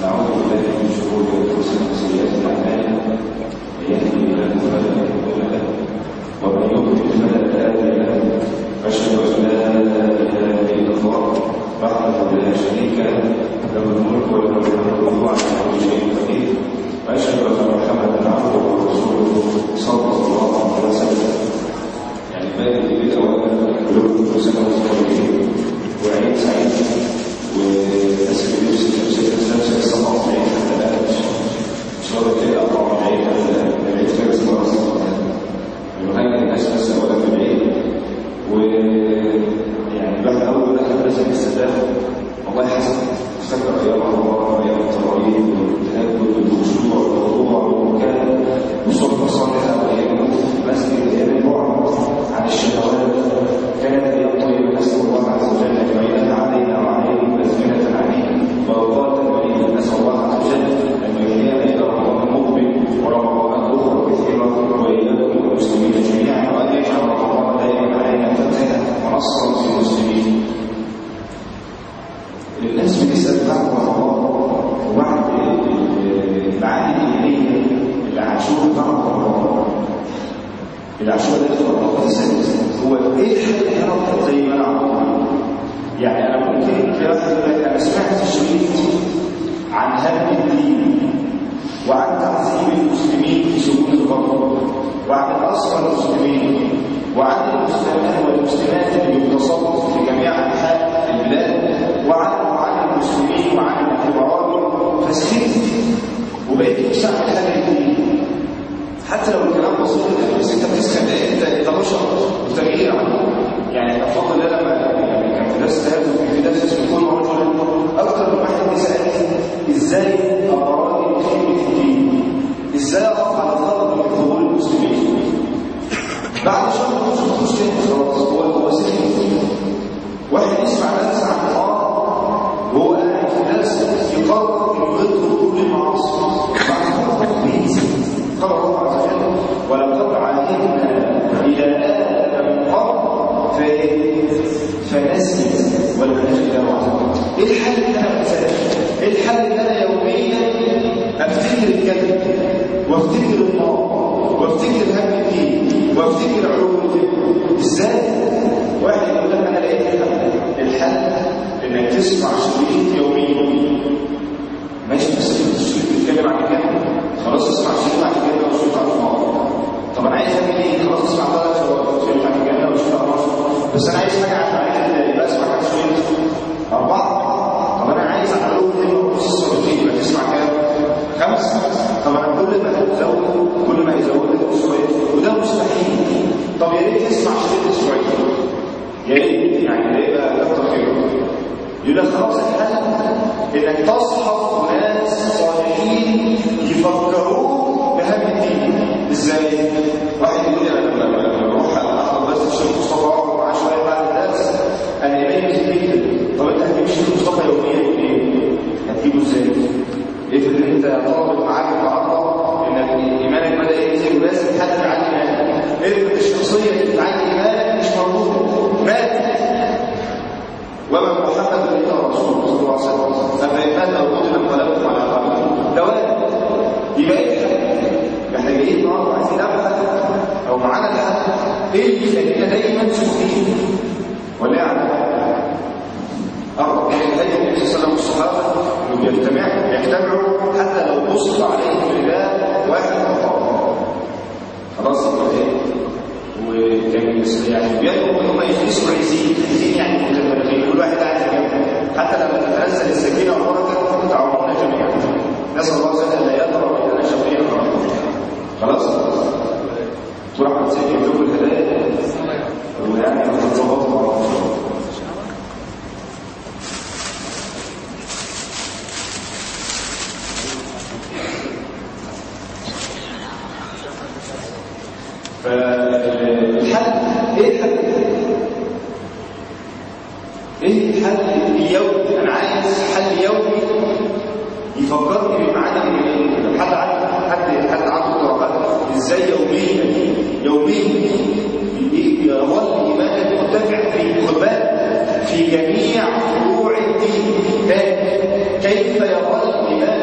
ونعوذ بالله من شرور انفسنا وسيئات اعمالنا من يهده الله فلا مضل له ومن يضلل فلا هادي له اشهد ان لا اله الا الله وحده لا شريك له له الملك وله الحمد وهو على كل شيء قدير واشهد ان محمدا عبده ورسوله صلى الله عليه وسلم. يعني بارك بك وقلوبكم سنه وطيبين وعيد سعيد واسف نفسك الصفات العيد حتى لا ان شاء الله كده اقرا العيد حتى العيد فارس مرسل ونهايه الناس بس اولا في العيد. ويعني الواحد اول دخل لازم يستدعي والله حسن افتكر ايام الله ايام التراويح والتهجد والخشوع والخضوع والمكان والصحبه الصالحه وايام مسجد ايام البعد عن الشهوات كانت ايام طيبه. نسال الله عز وجل ان يعينها علينا وعليكم ازمنه علينا واوقاتا ولينا. نسال الله عز وجل ان يحيينا الى رمضان مقبل ورمضان اخرى كثيره واياكم والمسلمين جميعا وان يجعل رمضان دائما علينا فتحا ونصرا في المسلمين. الناس بتسال بعد رمضان وبعد المعاني الدينيه اللي عاشوها بعد رمضان العشوائي ده في الرمضان السادس هو ايه الحل يا رب زي ما انا عملت. يعني انا ممكن في واحد يقول لك انا سمعت الشريط عن هدم الدين وعن تعذيب المسلمين في سجون البطن وعن اسرى المسلمين وعن المسلمين والمسلمات اللي بيتصرفوا في جميع انحاء البلاد وعن المسلمين وعن الاعتبارات فسكت وبقيت مش عارف حاجه جديده حتى لو الكلام بسيط بس انت بتسخن انت بشر وتغيير يعني بفضل الله لما يعني كان في درس تهدف في درس اسمه كل رجل اكثر من واحد بيسالني ازاي ابراني بخدمه الدين ازاي اقف على الضرب من ظهور المسلمين. بعد شهر مش مشكله خلاص هو سكت. واحد يسمع درس عن الحرام وهو قاعد في درس يقرر انه يضرب كل المعاصي بعد فتره بينزل قال الله عز وجل ولقد عهدنا الى ادم من قبل فنسي ولم نجد له عذرا. ايه الحل اللي انا بنساه؟ ايه الحل اللي انا يوميا افتكر الكذب وافتكر النار وافتكر هم الدين وافتكر علوم الفكر؟ ازاي؟ واحد يقول لك انا لقيت الحل انك تسمع شريط يوميا ماشي بس الشريط بيتكلم عن الكذب خلاص اسمع شريط عن الجنة وشريط عن النار. طب انا عايز اعمل ايه؟ خلاص اسمع ثلاث شريط عن الجنة وشريط عن النار بس انا عايز حاجه عن معرفه يبقى اسمع كام شريط؟ 4. طب انا عايز عن علوم الفكر نص الشريطين يبقى تسمع كام؟ 5. طب انا كل ما تزود كل ما يزود لك شويه وده مستحيل. طب يا ريت تسمع شريط اسبوعين يا ريت يعني يبقى كتر خيره. يبقى خلاص الحل انك تصحب ناس صالحين يفكروك بهم الدين. ازاي؟ واحد يقول لي انا لما اروح احضر بس الشيخ مصطفى اقعد معاه شويه بعد الدرس انا يميز جدا. طب انت هتجيب الشيخ مصطفى يوميا منين؟ هتجيبه ازاي؟ افرض ان انت طالب معاك النهارده انك ايمانك بدا ينزل ولازم حد يعلي ايمانك. افرض الشخصيه اللي بتعلي ايمانك مش موجوده مات. وما محمد الا رسول صلى الله عليه وسلم افإن مات او قتل انقلبتم على اعقابكم. ده واحد يبقى احنا جايين النهارده عايزين نبحث او معانا الحل ايه اللي يخلينا دايما سكوتين ولا يعني أرض الهدي النبي صلى الله عليه وسلم والصحابه انهم يجتمعوا حتى لو بصوا عليهم رجال واحد مطار خلاص ايه وكان يعني بيطلبوا ان هم يجلسوا عايزين يعني متفرقين كل واحد قاعد في جنبه حتى لما تتنزل السكينه والبركه تعاونون جميعا. نسال الله عز وجل لا يضرب بيننا شفيعا خلاص تروح تسجل لكم الهدايا ويعني تتظبطوا مع بعض. فالحل ايه الحل؟ ايه الحل اليومي؟ انا عايز حل يومي يفكرني بالمعاني الدينيه. حد عنده اقتراحات ازاي يوميا يظل ايمانك مرتفع في خباء في جميع فروع الدين؟ كيف يظل ايمانك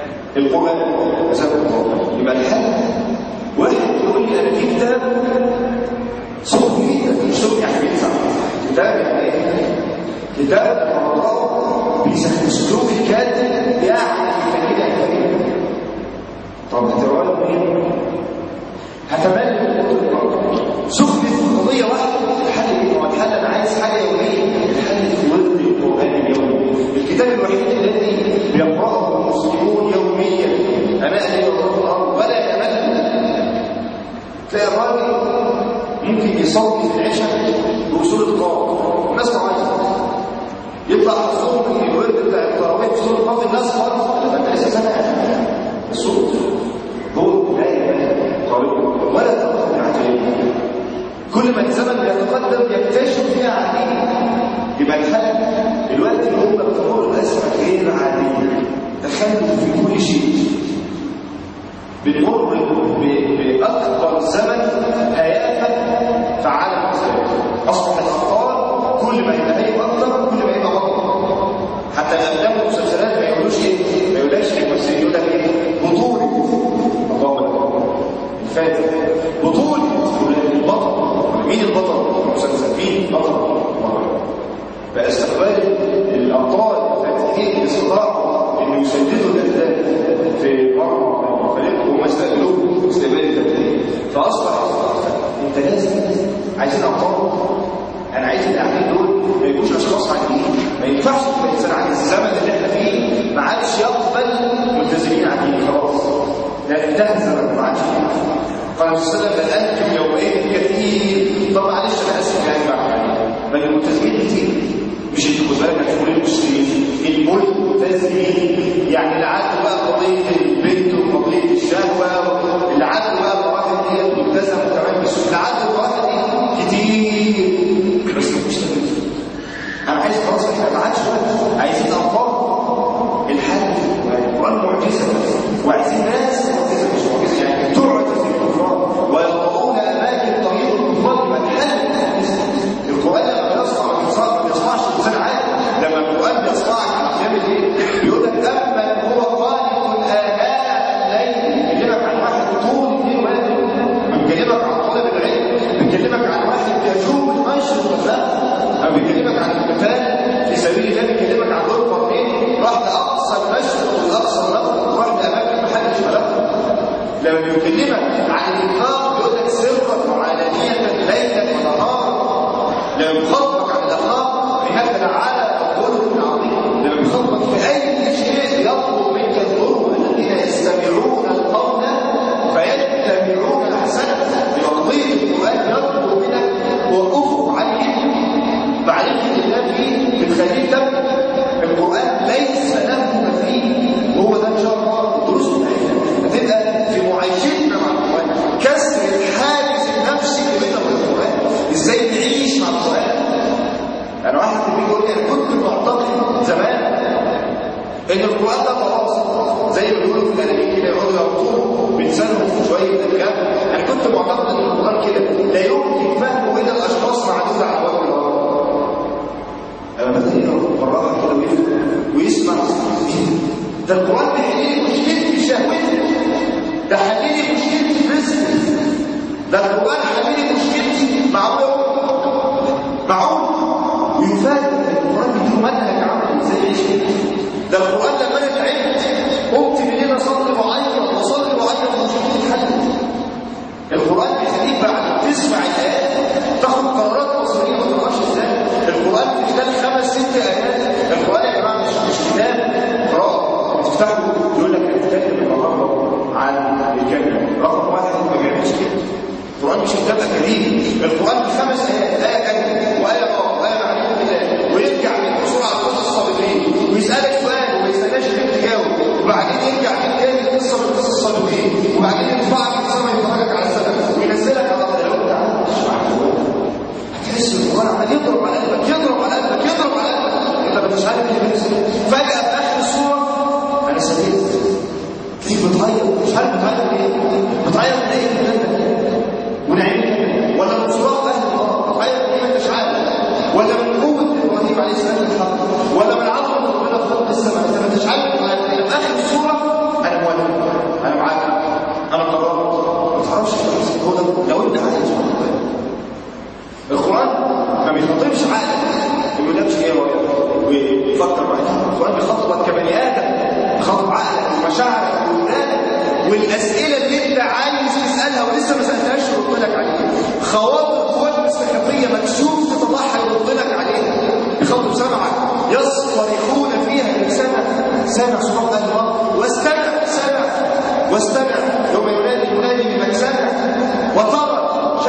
القرآن أساس القرآن. يبقى الحل واحد يقول لي أنا في كتاب صوفي مش صوفي يعني بيدفع كتاب يعني إيه؟ كتاب الموضوع بأسلوب الكاتب يعني كده. طب هتروى مين؟ هتملك سخن في قضية واحدة. الحل ايه؟ هو الحل انا عايز حاجة يومية. الحل في ورد القرآن اليومي، الكتاب الوحيد الذي يقرأه المسلمون يوميا أمام الأرض ولا يمل. تلاقي الراجل ممكن يصلي في العشاء بأصول القرآن، الناس طبعا يطلع الصوت الورد بتاع التراويح بأصول القرآن، الناس فرصة لما لسه سمع الصوت هو لا يمل قريب ولا تقدم عجيب. كل ما الزمن بيتقدم يكتشف فيها عديد. يبقى الحل دلوقتي الأمة بتمر بأزمة غير عادية، تخلف في كل شيء. بنمر بأكبر زمن هيافة في عالم الإسلام. أصبح الأطفال كل ما يبقى أكثر كل ما يبقى أكثر. حتى الأفلام والمسلسلات ما يقولوش إيه؟ ما يقولش الممثلين يقول لك إيه؟ بطولة الفاتح بطولة البطل. مين البطل؟ المسلسل مين البطل؟ بقى استقبال الأبطال الفاتحين باستطاعوا إنه يسددوا الأهداف في مرة فريق وهم استقبلوه استقبال الفاتحين. فأصبح أنت لازم عايزين أبطال. أنا عايز الأعمال دول ما يكونش أشخاص عاديين. ما ينفعش يبقى الإنسان عند الزمن اللي إحنا فيه ما عادش يقبل ملتزمين عاديين خلاص. لا انتهى الزمن ما عادش ينفع. قال صلى الله عليه وسلم أنتم يومئذ كثير. طب معلش أنا آسف يعني بل الملتزمين كتير. مش انتوا خد بالك هتقولوا المسلمين الملتزمين يعني اللي عادوا بقى قضية البنت وقضية الشهوة، اللي عادوا بقى الواحد دي ملتزم وكمان بس اللي عادوا الواحد دي كتير بس مش تلتزم. أنا عايز خلاص احنا ما عادش عايزين أنفاق الحل القرآن معجزة وعايزين ناس معجزة مش معجزة يعني تعجز الكفار ويطلعون أماكن طريق الكفار والحل. القرآن لما يصنع ما يصنعش إنسان عادي. لما القرآن يصنعك يعمل إيه؟ بيقول لك أمن هو قانت آناء الليل. بيكلمك عن واحد طول الليل واقف، بيكلمك عن طالب العلم، بيكلمك عن واحد يجوب المشرق والمغرب، أو بيكلمك عن القتال في سبيل الله، بيكلمك عن دور قرنين راح لأقصى المشرق والأقصى المغرب وراح لأماكن ما حدش ملكها. لما بيكلمك عن الإنفاق بيقول لك سرا وعلانية ليلا ونهارا. لما بيخاطبك عن الأخلاق فهذا تعالى الخلق العظيم. لما بيخاطبك في أي شيء يطلب منك الظلم الذين يستمعون القول فيتبعون أحسنه. بقضية القرآن يطلب منك وقفوا عليه معرفة الله فيه بتخليه تبقى. القرآن ليس له مثيل. هو ده إن شاء الله الدروس بتاعتنا هتبقى في معيشتنا مع القرآن، كسر الحاجز النفسي اللي بيننا وبين القرآن. ازاي نعيش مع القرآن. انا واحد بيقول لي انا كنت معتقد زمان ان القرآن ده خلاص زي ما بيقولوا في الانابيب كده يقعدوا يربطوه بلسانهم في شويه الكلام. انا كنت معتقد ان القرآن كده لا يمكن فهمه الا الاشخاص معدوده على وجه الارض. انا بدأ يقرأ بالراحه كده ويسمع ده القرآن بيحل لي مشكلتي شهوتي، ده حل لي مشكلتي رزقي، ده القرآن حل لي مشكلتي معقول ويفاد القرآن بدون منهج عمل ازاي يعيش. ده القرآن لما انا تعبت قمت بالليل اصلي وعيط مشكلتي اتحلت. القرآن بيخليك بعد تسمع الآيات تاخد قرارات مصيرية ما تقراش ازاي. القرآن في خلال 5-6 آيات. القرآن يا جماعة مش كتاب قراءة تفتحه يقول لك هنتكلم النهارده عن الكلمة رقم 1 ما بيعملش كده. القرآن مش كتاب أكاديمي. القرآن ب5 آيات، آية كلمة وآية قراءة وآية معرفة بالله، ويرجع بسرعة على قصص الصابرين ويسألك سؤال وما يستناش انك تجاوب، وبعدين يرجع بيك تاني قصة من قصص الصابرين، وبعدين يرفعك في السماء يفرجك على السماء وينزلك على الأرض. لو انت عارف هتحس القرآن عمال يضرب على قلبك انت مش عارف اللي بيحصل. فجأة في آخر السورة أنا سبيت تيجي بتغير مش عارف بتغير من ايه ونعمل ولا من صراط أهل الأرض بتغير من ايه مش عارف، ولا من قوة إبراهيم عليه السلام الحق، ولا من عظمة ربنا في خلق السماء انت مش عارف. في آخر السورة والاسئله اللي انت عايز تسالها ولسه ما سالتهاش يرد لك عليها، خواطر جواك مستخبيه مكشوف تطلعها يرد لك عليها بخاطر سمعك. يصطرخون فيها من سمع صوت الله واستمع يوم ينادي بمن سمع وترى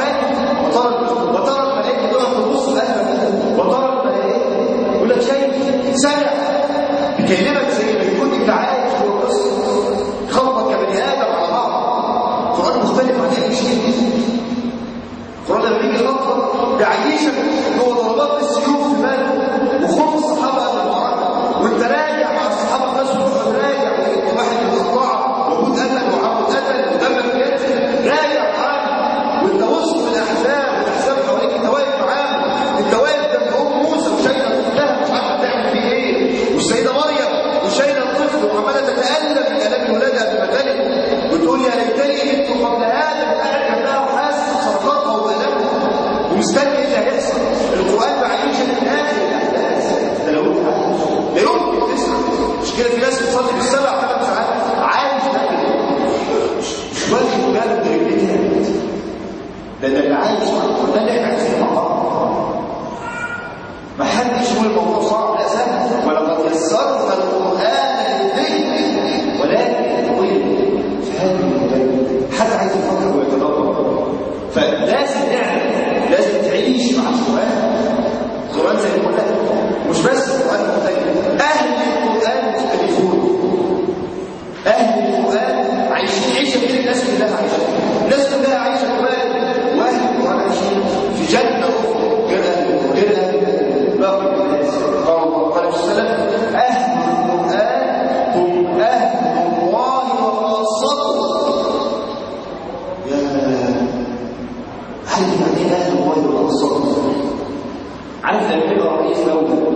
الملائكه تقف تبص لأهلك، وترى الملائكه يقول لك شايف سمع بيكلمك زي ما يكون انت عايش جوه القصه، خبطك كبني ادم على بعض. القران مختلف عن اي شيء. القران لما بيجي يخطط بيعيشك جوه ضربات السيوف في بالك وخوف الصحابه قبل المعركه، وانت راجع مع الصحابه ناس راجع واحد متقطع وجود قتل وعمود قتل ودمك ينزل، راجع معاك وانت وسط الاحزاب حواليك، انت واقف معاهم، انت واقف جنب ام موسى وشايله طفلها مش عارفه تعمل فيه ايه، والسيده مريم وشايله الطفل وعماله تتالم من الام ولادها بمثله وتقول يا ليتني مت قبل هذا، قاعد جنبها وحاسس بصرخاتها والامها ومستني اللي هيحصل. القران بعيشك من اخر الاحداث، ده لو انت عايش لا يمكن تسمع. مش كده في ناس بتصلي بالسبع 8 ساعات عايش مش واخد باله من رجلتها، ده اللي عايش ده اللي احنا عايزين مع بعض. ما حدش يقول الموضوع صعب، لا سهل. ولقد يسرنا القران للذكر ولكن طويل فهذه المدة حد عايز يفكر ويتدبر. فلازم نعمل، لازم تعيش مع القران زي ما قلنا. مش بس القران مختلف، اهل القران مختلفون. اهل القران عايشين عيشه غير الناس كلها عايشه، الناس كلها عايشه كمان، واهل القران عايشين في جنه اخرى غير باقي الناس. قال الله عليه وسلم اهل القران هم اهل الله وخاصته. يا هل يعني اهل الله وخاصته؟ عارف لما يبقى رئيس دوله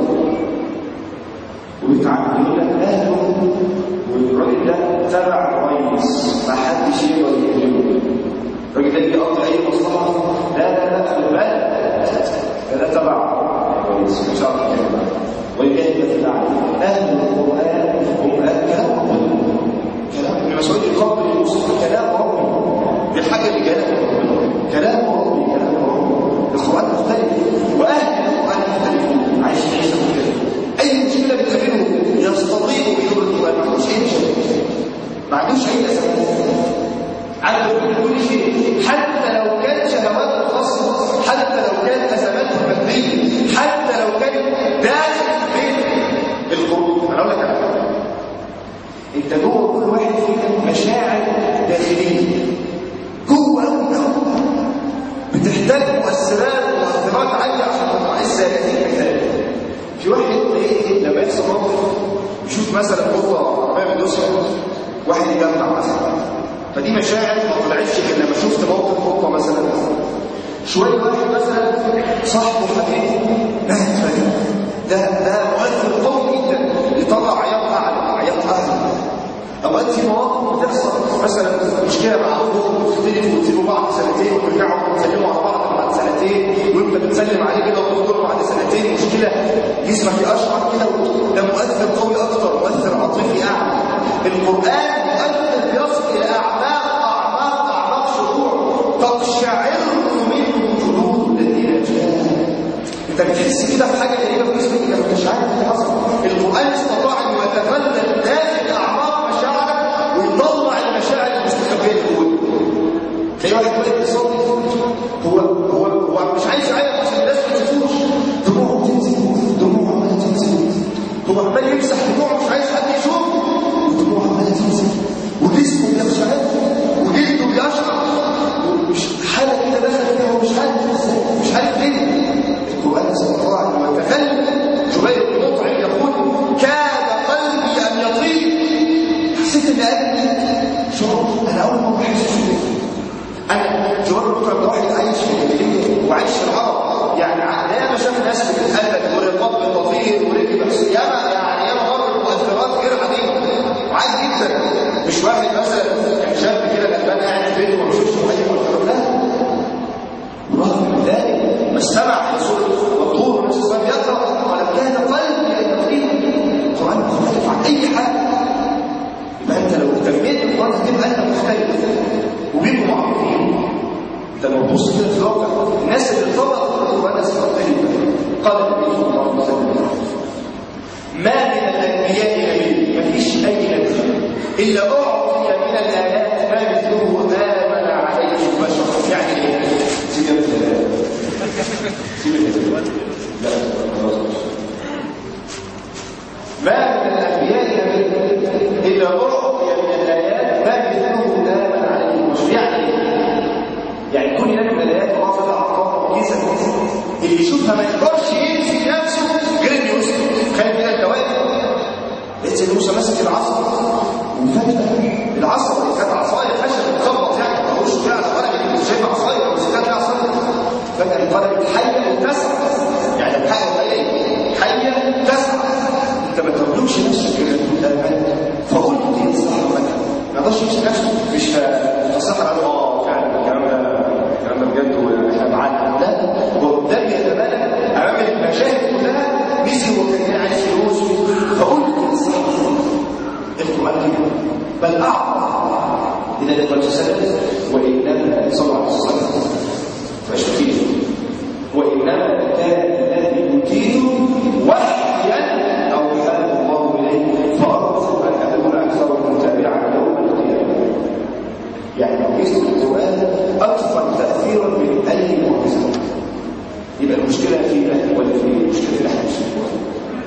وبيتعامل يقول لك اهله والراجل ده تبع رئيس ما حدش يقدر يكلمه، الراجل ده بيقضي اي مصلحه، لا البلد ده تبع رئيس مش عارف كده. ولكن مثل اهل القران هم كلام ابن مسعود يقابل المسلم كلام ربي، دي حاجه اللي كلام ربي القران مختلف، واهل القران مختلفون عايشين عيشه مختلفه. اي مشكله بتقابله يستطيعوا بدون القران، ما عندوش اي مشكله، ما عندوش اي اسباب، عنده كل شيء، حتى لو كان شهواته الخاصه، حتى لو كان ازماته الماديه، حتى لو كان داخل بيت الخروج. انا اقول لك على حاجه، انت جوه كل واحد فينا مشاعر داخليه جوه بتحتاج مؤثرات عاليه عشان تطلع الذاتيه كذلك. في واحد لما يحصل موقف يشوف مثلا قطه عربيه بتدوسها، واحد يجمع مثلا، فدي مشاعر ما طلعتش غير لما شفت موقف قطه مثلا. شويه واحد مثلا صاحبه حبيبه مات فجاه، ده مؤثر قوي جدا يطلع عياط اعلى عياط اهله. اوقات في مواقف بتحصل مثلا مشكله مع اخوك وتختلفوا وتسيبوا بعض سنتين وترجعوا تسلموا على بعض بعد سنتين، وانت بتسلم عليه كده وتذكره بعد سنتين، مشكله جسمك يقشعر كده، ده مؤثر قوي اكتر، مؤثر عاطفي اعلى. القران مؤثر بيصل الى اعماق شعور تقشعر منه جلود الذين جاءوا. انت بتحس كده في حاجه غريبه في جسمك انت مش عارف ايه اللي حصل. القران استطاع ان يتفلت داخل اعماق مشاعرك ويطلع المشاعر المستخبيه اللي جواك. تلاقي واحد واقف يصلي هو مش عايز يعيط عشان الناس ما تشوفوش، دموعه عماله تنزل، هو عمال يمسح دموعه مش عايز حد يشوفه، ودموعه عماله تنزل، وجسمه بيقشعر وجلده بيقشعر، مش حاله كده دخل فيها ومش عارف ليه. القران استطاع ان يتفلت. جبير بن مطعم يقول كاد قلبي ان يطير، حسيت ان قلبي شعور انا اول مره احس كده. انا جبير بن مطعم ده واحد عايش في الجاهليه وعايش في العرب، يعني لا ما شاف ناس بتتقلد ورقاب بتطير ورجل بس ياما مر مؤثرات غير عاديه وعادي جدا. مش واحد مثلا كان شاب كده غلبان قاعد في بيته وما بيشوفش اي مؤثرات، لا. ورغم من ذلك ما استمع لسوره والطور نفس السبب يقرا ولم كان قلبي ان يطير. القران مختلف عن اي حاجه. يبقى انت لو اهتميت القرآن هتبقى انت مختلف وبيبقوا معروفين. انت لما تبص كده في الواقع الناس اللي طبقوا القرآن ناس مختلفة. قال النبي صلى الله عليه وسلم ما من الأنبياء نبي، ما فيش أي نبي إلا أعطي من الآيات ما مثله آمن عليه البشر. يعني إيه؟ لا ما من الأنبياء نبي إلا أعطي من الآيات ما مثله آمن عليه البشر. يعني كل نبي من الآيات الله تعالى أعطاه معجزة اللي يشوفها ما يقدرش يمسك نفسه غير انه يسكت. خلي كده انت واقف لقيت سيدنا موسى ماسك العصا وفجأة العصا اللي كانت عصايه خشب بتخبط يعني ما هوش كده على قلم مش شايف عصايه بس كانت عصايه فجأة القلم الحيه وتسعى. يعني الحيه ايه؟ حيه تسعى. انت ما تملكش نفسك غير فقلت دي الصحراء ما يقدرش يمسك نفسه مش الصحراء قالوا فعلا الكلام ده بجد واحنا معانا. لا هو قدام يتبادل امام المشاهد كلها نسي وكان عايز فلوس. فقلت القرآن كده بل اعظم اذا القرآن سلم وانما صلى الله عليه وسلم فاشتكيه وانما كان الذي يدين وحيا اوحاه الله اليه فارجو ان اكون اكثر متابعا يوم القيامه. يعني معجزه القرآن اكثر تاثيرا من اي معجزه. يبقى المشكله فينا ولا في المشكله في احد الشيوخ؟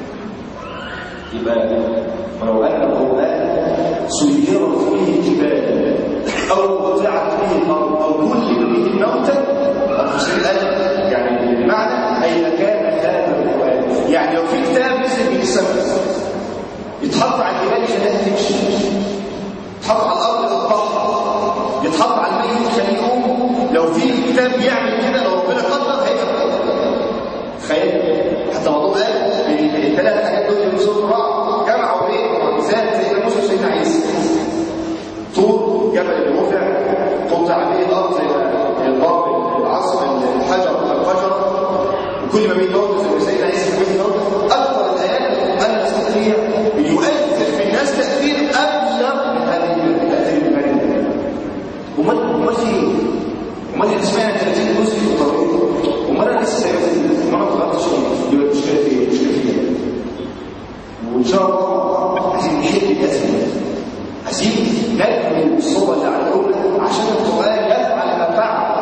يبقى ولو ان القرآن سيرت به الجبال او قطعت به الارض او كلم به الموتى التفسير الان يعني بمعنى اين كان هذا القرآن. يعني لو في كتاب نزل من السماء يتحط على الجبال خلاها تمشي، يتحط على الارض تتبخر، يتحط على الميت يخليه يقوم. لو في كتاب يعمل كده لو ربنا قدر هيبقى تخيل. حتى موضوع الثلاث حاجات دول اللي بيصيروا بعض جمعوا بين معجزات سيدنا موسى وسيدنا عيسى. طور جبل الرفع قطع به الارض زي الضرب العصر الحجر الفجر وكل ما بيتوجد زي سيدنا عيسى في بيت اكثر الايات القرآن الاساسيه بيؤثر في الناس تاثير ابلغ من هذه التاثير المالي. امال في ايه؟ امال سمعنا 30 جزء في الطريق امال انا لسه ما طلعتش يبقى المشكله في ايه؟ المشكله في ايه؟ وان شاء الله عايزين نحل الازمه، عايزين نكمل الصوره اللي على الأولى عشان القرآن يفعل ما فعل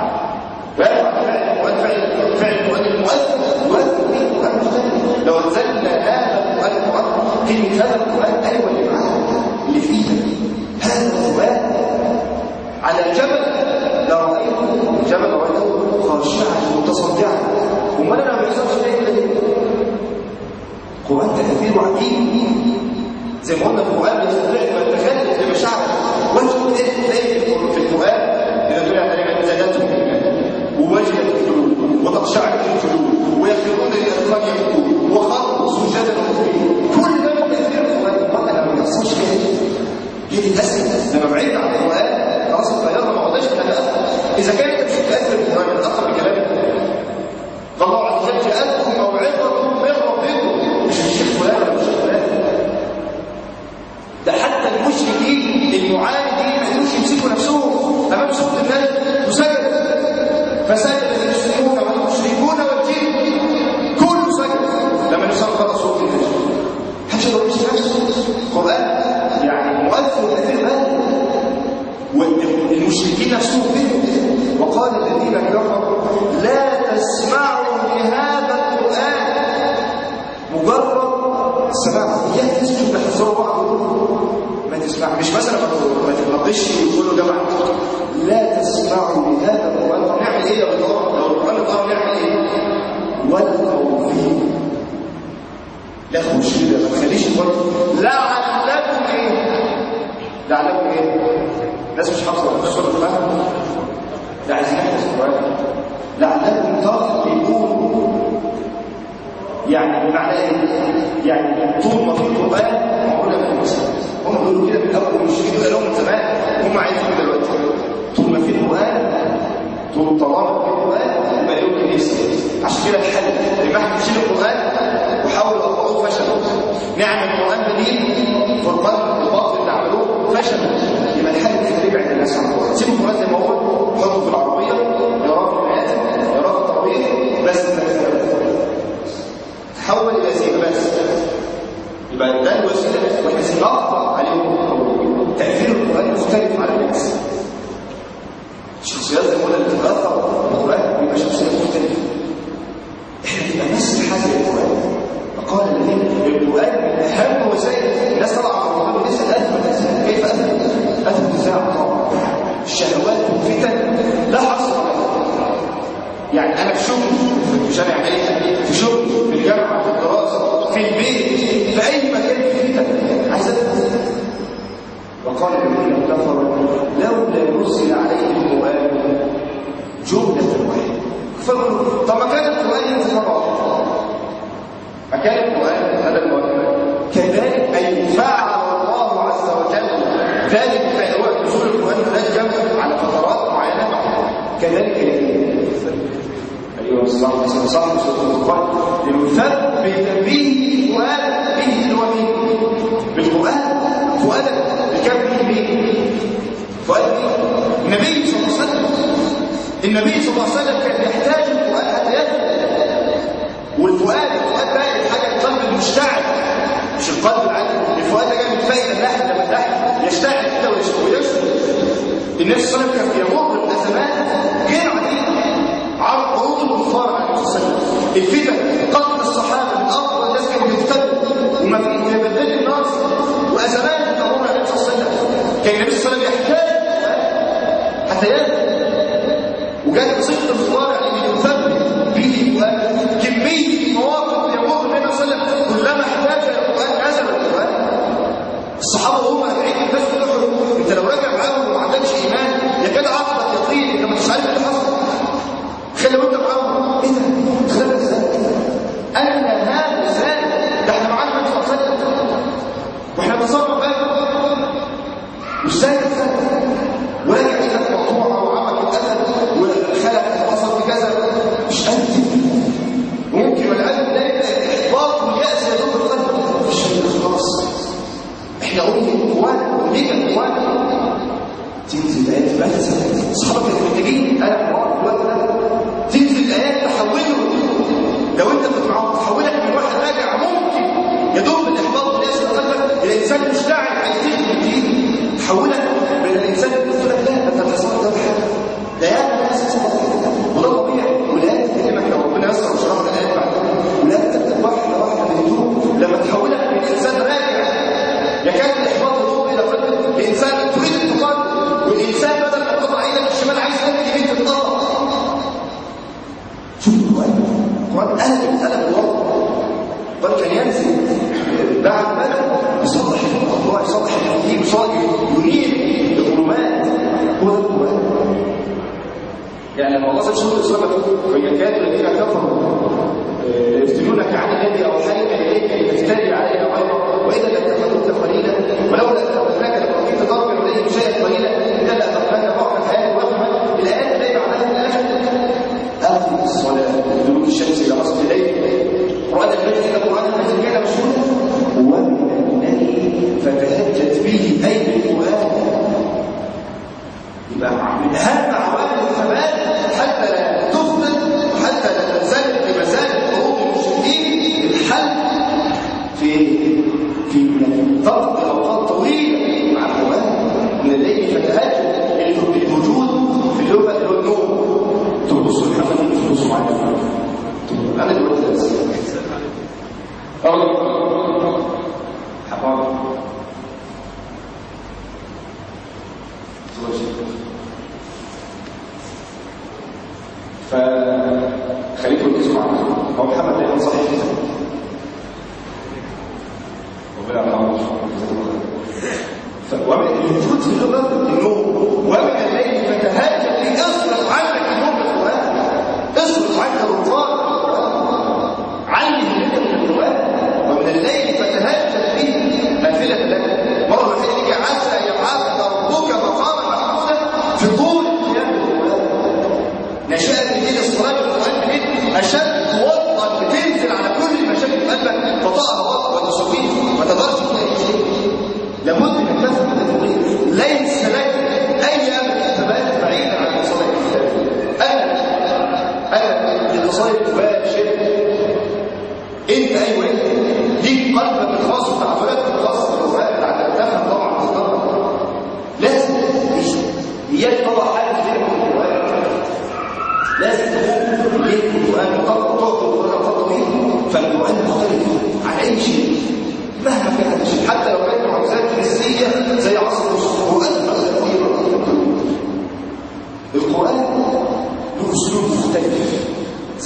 ويفعل فعل القرآن المؤثر يؤثر به القرآن مختلف. لو انزلنا هذا القرآن كلمه هذا القرآن ايوه اللي معاك اللي في ايدك هذا القرآن على الجبل لرأيته الجبل رأيته خاشعا متصدعا. وما انا ما بيحصلش زي كده القرآن تأثيره عجيب. زي ما قلنا القرآن بيستطيع ان يتخلف لمشاعر وجه تلاقي في القرآن اذا تقول على زادتهم ايمانا ووجهت القلوب وتخشعت القلوب ويخرون للاذقان يبكون وخروا سجدا وقيما. كل ده من تأثير القرآن. ما انا ما بيحصلش كده دي الاسئله لما بعيد عن القرآن خلاص الطياره ما عوداش تتاثر. اذا كانت مش تاثر القرآن تاثر بكلامك. الله عز وجل جاءتكم موعظه من ربكم مش الشيخ فلان مش الشيخ فلان. ده حتى المشركين المعاندين ما قدروش يمسكوا نفسهم امام صوت الناس وسجد فسجد المسلمون والمشركون والجن كله سجد لما نسمع صوت الناس. محدش يقدر يمسك نفسه. القرآن يعني مؤثر تاثير والمشركين نفسهم فيهم. وقال الذين كفروا لا تسمعوا لهذا القرآن مجرد السماع. اياك تسمعوا تحذروا بعض ما تسمع مش مثلا ما تناقش وتقول له جماعه لا تسمعوا لهذا القرآن. طب نعمل ايه لو القرآن اتقرا نعمل ايه؟ والقوا فيه لا تخش كده ما تخليش الوقت لعلكم ايه؟ لعلكم ايه؟ الناس مش حافظه الناس ولا فاهمه. لا عايزين نحفظ القرآن لعلكم تغلبون. يعني بمعنى ايه؟ يعني طول ما في القرآن معقوله من المسلمين هم بيقولوا كده من اول المشركين قالوا من زمان هم عايزين دلوقتي طول ما في القرآن طول طالما في القرآن يبقى يمكن يسلم. عشان كده الحل لما احنا نشيل القرآن وحاولوا اقرأوه فشلوا. نعمل القرآن بديل والقرآن الباطل اللي عملوه فشلوا. شغل، في شارع عمليه، في شغل، في الجامعه، في الدراسه، في البيت، في اي مكان في فتن عايز افهم. وقال الذين كفروا لولا نزل عليه القران جمله واحده. فقالوا طب ما كان القران ينزل مره واحده، ما كان القران هذا القران كذلك اي فعل الله عز وجل ذلك في وقت نزول القران لا جمع على فترات معينه، كذلك ايوه صح القران ليثبت به فؤادك، به الوحيد بالقران فؤادك بكم به فؤاد النبي صلى الله عليه وسلم. النبي صلى الله عليه وسلم كان يحتاج الفؤاد حتى يثبت، والفؤاد بقى الحاجه القلب المشتعل مش القلب العادي. الفؤاد ده جاي من فايده اللحم، لما اللحم يشتعل كده ويشتغل. النبي صلى الله عليه وسلم كان يمر بأزمات غير عاديه، عروض الكفار عليه الصلاه والسلام، الفتن، قتل الصحابه من افضل الناس كانوا بيقتلوا وما في بدل الناس، وازمات تمر عليه الصلاه والسلام. كان النبي صلى الله عليه وسلم يحتاج حتى يثبت، وجاءت صدق الفضار اللي يثبت به كميه مواقف يمر النبي صلى الله عليه وسلم كلما احتاج القران نزل القران. الصحابه وهم راجعين الناس بتقول انت لو راجع معاهم وما عندكش ايمان يكاد عقلك يطير، انت مش عارف اللي حصل. خلي وانت معاهم ايه ده؟ ده ازاي؟ ان هذا ازاي؟ ده احنا معانا النبي صلى الله عليه وسلم واحنا بنصرف بقى مش زي وراجع ايدك مقطوعه وعمك اتقتل والخلق حصل بكذا مش قد ممكن والعياذ بالله الاحباط والياس يدوب القلب مش خلاص. احنا قلنا اخوانا ولينا اخوانا تنزل الايات بس اصحابك المحتاجين انا معاك الوقت ده تنزل الايات تحولهم. لو انت كنت معاهم تحولك من واحد راجع ممكن يدوب الاحباط والياس يدوب الانسان مشتعل عايزين الدين تحولك من الانسان اللي قلت لك لا انت بتصور ده حاجه ده يا ناس وده طبيعي. ولا تكلمك لو ربنا يسر وشرحنا الايات بعد ولا تكتب واحده بهدوء لما تحولك من انسان راجع يكاد الاحباط يضم الى قلبك الانسان تريد التقدم، والانسان بدل ما تقطع ايدك الشمال عايز تمد يمين تتقطع. شوف القران قلب الوضع. القران كان ينزل بعد بدل يصلح الله، يصلح الحكيم، ينير الظلمات. هو ده القران. يعني لما الله سبحانه وتعالى فيكاد الذين كفروا يفتنونك عن الذي اوحينا اليك لتفتري علينا غيره واذا لاتخذوك خليلا ولولا ان اتخذناك لكنت ترجع اليهم شيئا قليلا اذا لاذقناك بعض الحياه وهما. الايات اللي بعدها الاخر اقم الصلاه لدلوك الشمس الى غسق الليل. قران الليل كده قران الذي كان مشهودا ومن الليل فتهجد به اي القران. يبقى من اهم عوامل الثبات حتى لا تفضل وحتى لا تنزل بمسائل حروب المشركين الحل في فرق اوقات طويله مع القران. من الليل فتهجد الوجود في اللغه اللي هو النوم. تبصوا الحمد تبصوا معايا انا دلوقتي حفاظ فخليكم تسمعوا هو محمد بن صحيح ربنا يرحمه ومن الوجود في اللغه النوم ومن الليل فتهجد به. اصرف عنك النوم بالقران، اصرف عنك الرقاد، علم الليل من القران. ومن الليل فتهجد به نافله لك. مره الوحيده لك عسى يبعثك ربك مقاما محمودا في طول نشأت الليل الصلاة والقرآن بالليل أشد وطأ بتنزل على كل مشاكل قلبك فطأها وطأ وتصويت ما تقدرش تلاقي شيء. لابد من تفهم هذا ليس لك أي أمل ثبات بعيدا عن القصائد الكتابية. أنا القصائد الكتابية شيء أنت أيوة ليك قلبك الخاص وتعبيراتك الخاصة بالقرآن بعد تفهم طبعا القرآن لازم هي طبعا حاجة كتير من القرآن لازم تكون ليه القرآن طويل. فالقرآن مختلف عن أي شيء مهما كان هذا الشيء حتى لو كانت معجزات نسية زي عصر القرآن القرآن له أسلوب مختلف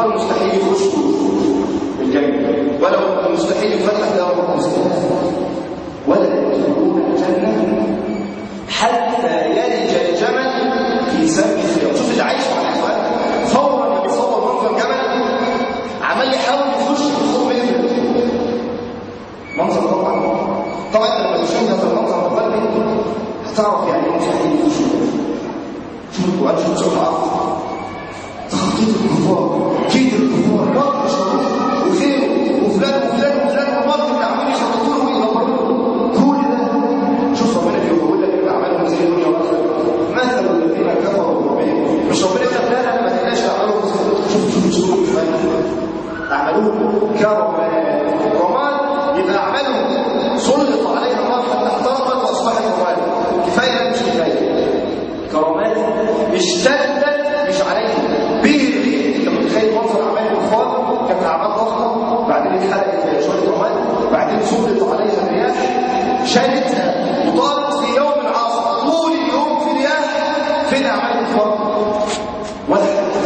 الكفار مستحيل يخشوا الجنة، ولا مستحيل يفتح لهم المسلمين، ولا يدخلون الجنة حتى يلج الجمل في سم الخياط. شوف اللي عايش على الحيوان فورا ما بيصور منظر جمل عمال يحاول يخش يدخل منه. منظر طبعا انت لما تشاهد هذا المنظر بقلبك هتعرف يعني ايه مستحيل يخش. شوف القرآن، شوف سوء العرض، تخطيط الكفار، كيد الكفار، مكر شرور وخير وفلان وفلان وفلان ومكر اللي عمالين يخططوا له ويدبروا كل ده. شوف ربنا بيقول لك ان اعمالهم زي الدنيا والاخره، مثل الذين كفروا بربهم. مش ربنا يقول لا ما تقلقش اعمالهم شوف سوء اعمالهم كرماد، يبقى اعمالهم سلط عليها النار حتى احترقت واصبحت رماد. كفايه مش كفايه، كرامات اشتدت مش عليهم به. انت متخيل منظر اعمال الكفار؟ كانت اعمال ضخمه، بعدين اتحرقت شويه رماد، بعدين سلط عليها الرياح شالتها وطارت في يوم عاصف طول اليوم في رياح. فين اعمال الكفار؟ ولا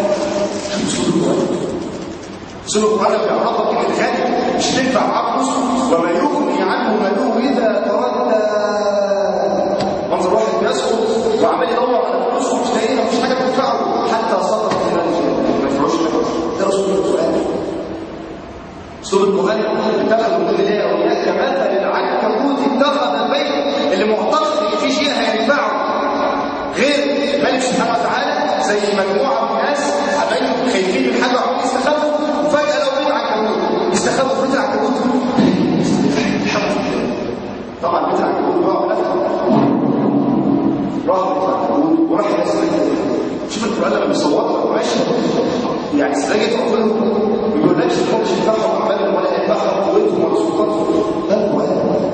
سورة القرآن بيعرفك ان الغني مش تنفع معاه فلوس، وما يغني عنه ماله اذا تردى. منظر واحد بيسقط وعمال يدور على فلوس ومش لاقيها، مفيش حاجه بتنفعه حتى سقط في الجنه، ما ينفعوش ده رسول القرآن. سورة القرآن اتخذوا من الله اولياء كمثل العنكبوت اتخذ البيت، اللي معتقد ان في شيء هينفعه غير الملك سبحانه وتعالى، زي مجموعه من الناس عمالين خايفين من حاجه وعمالين يستخبوا، وفجاه لو بيت عنكبوت يستخبوا في بيت العنكبوت. طبعا بيت العنكبوت راح وراح يسرق. شوف القرآن لما بيصورها ماشي يعني سرقت عقولهم، ما بيقولكش الحكش بتاعهم عمالهم ولا ينبحهم قوتهم ولا سلطاتهم. ده القرآن.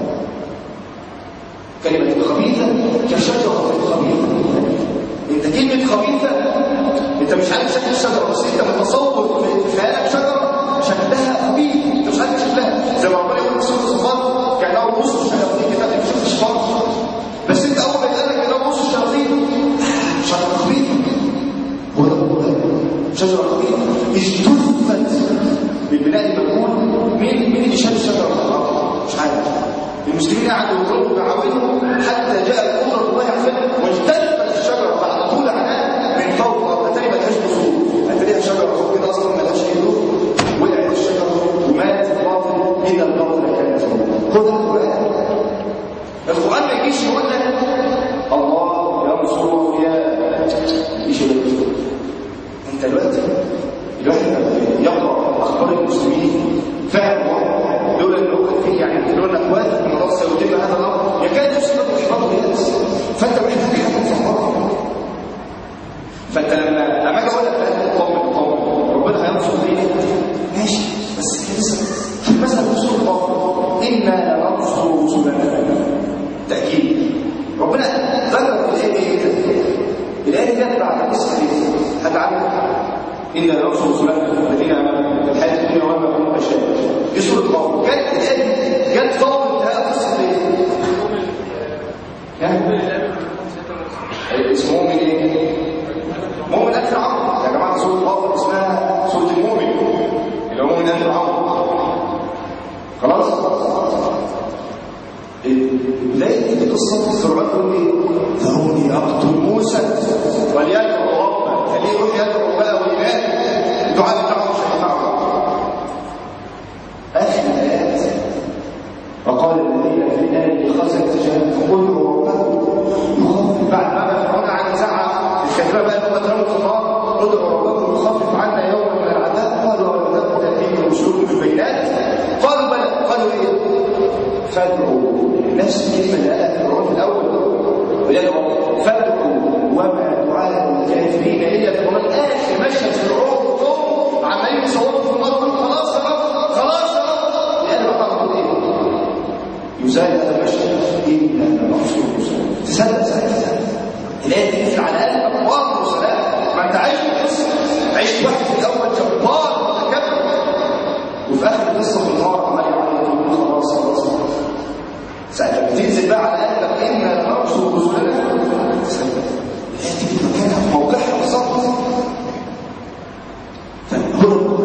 كلمة خبيثة كشجرة خبيثة. انت كلمة خبيثة انت مش عارف شكل الشجرة، بس انت متصور في خيالك شجرة شكلها خبيث، انت مش عارف شكلها. زي ما ربنا يقول في سورة الصفات كان اول نص الشياطين كده انت شفت الشيطان، بس انت اول ما يتقال لك كده نص الشياطين شجرة خبيثة. هو ده القرآن، شجرة خبيثة اجتثت بالبناء المجهول. مين اللي شال الشجرة في الارض؟ مش عارف. المسلمين قعدوا يضربوا بعوائلهم حتى جاء قدرة الله عز وجل واجتثت الشجرة بعد طول عناء من فوق. اتاري ما لهاش بذور، اتاريها شجرة فوق كده اصلا ما لهاش بذور، وقعت الشجرة ومات الباطل إذا الباطل كان زهور. هو ده القرآن. القرآن ما يجيش يقول لك الله ينصر اولياء، ايش ده؟ انت دلوقتي الواحد يقرأ اخبار المسلمين فعلا لولا ان هو فيه يعني لولا اخوات المدرسه سيتم هذا الامر يكاد يصيبك احباط بيأس، فانت محتاج حاجه تفكر. فانت لما اجي اقول لك طمن ربنا هينصر فيك ماشي، بس لسه في مثلا سوره البقره انا لننصر رسلنا تاكيد. ربنا ذكر في الايه الايه دي بعد قصه هتعلم إن لننصر رسلنا الذين آمنوا في الحياة الدنيا وما هم أشياء. دي سورة البقرة. جت فوق انتهاء قصة ايه؟ اسمه مؤمن ايه؟ مؤمن آل فرعون. يا جماعة سورة البقرة اسمها سورة المؤمن اللي هو مؤمن آل فرعون. خلاص؟ بداية القصة فرعون يقول ايه؟ ذروني أقتل موسى وليدعو ربه. خليه يروح يدعو بقى وينادي الدعاء بتاعه مش هينفعه. آخر الآيات وقال الذين في النار لخزنة جهنم ادعوا ربكم يخفف بعد ما فرعون عن ساعة الكثيرة بقى اللي هم اترموا في النار ادعوا ربكم يخفف عنا يوما من العذاب. قالوا العذاب تأتيكم رسلكم بالبينات قالوا بلى. قالوا ايه؟ فادعوا. نفس الكلمة اللي قالها فرعون في الأول ويدعوا فادعوا وما دعاء الكافرين إلا في القرآن. آخر مشهد في العروض وطوم عمالين يصوروا في النار خلاص يا رب خلاص يا رب. لأن بقى نقول إيه؟ يزال هذا المشهد إنا لننصر رسلنا. تصدق الآية تقفل على الأقل أبواب الرسلات. ما أنت عشت واحد في الأول جبار متكبر وفي آخر القصة في النار عمال يقول خلاص خلاص ساعة لما تنزل بقى على قلبك إنا لننصر رسلنا. تصدق الآية دي مكانها في موقعها بالظبط. فهو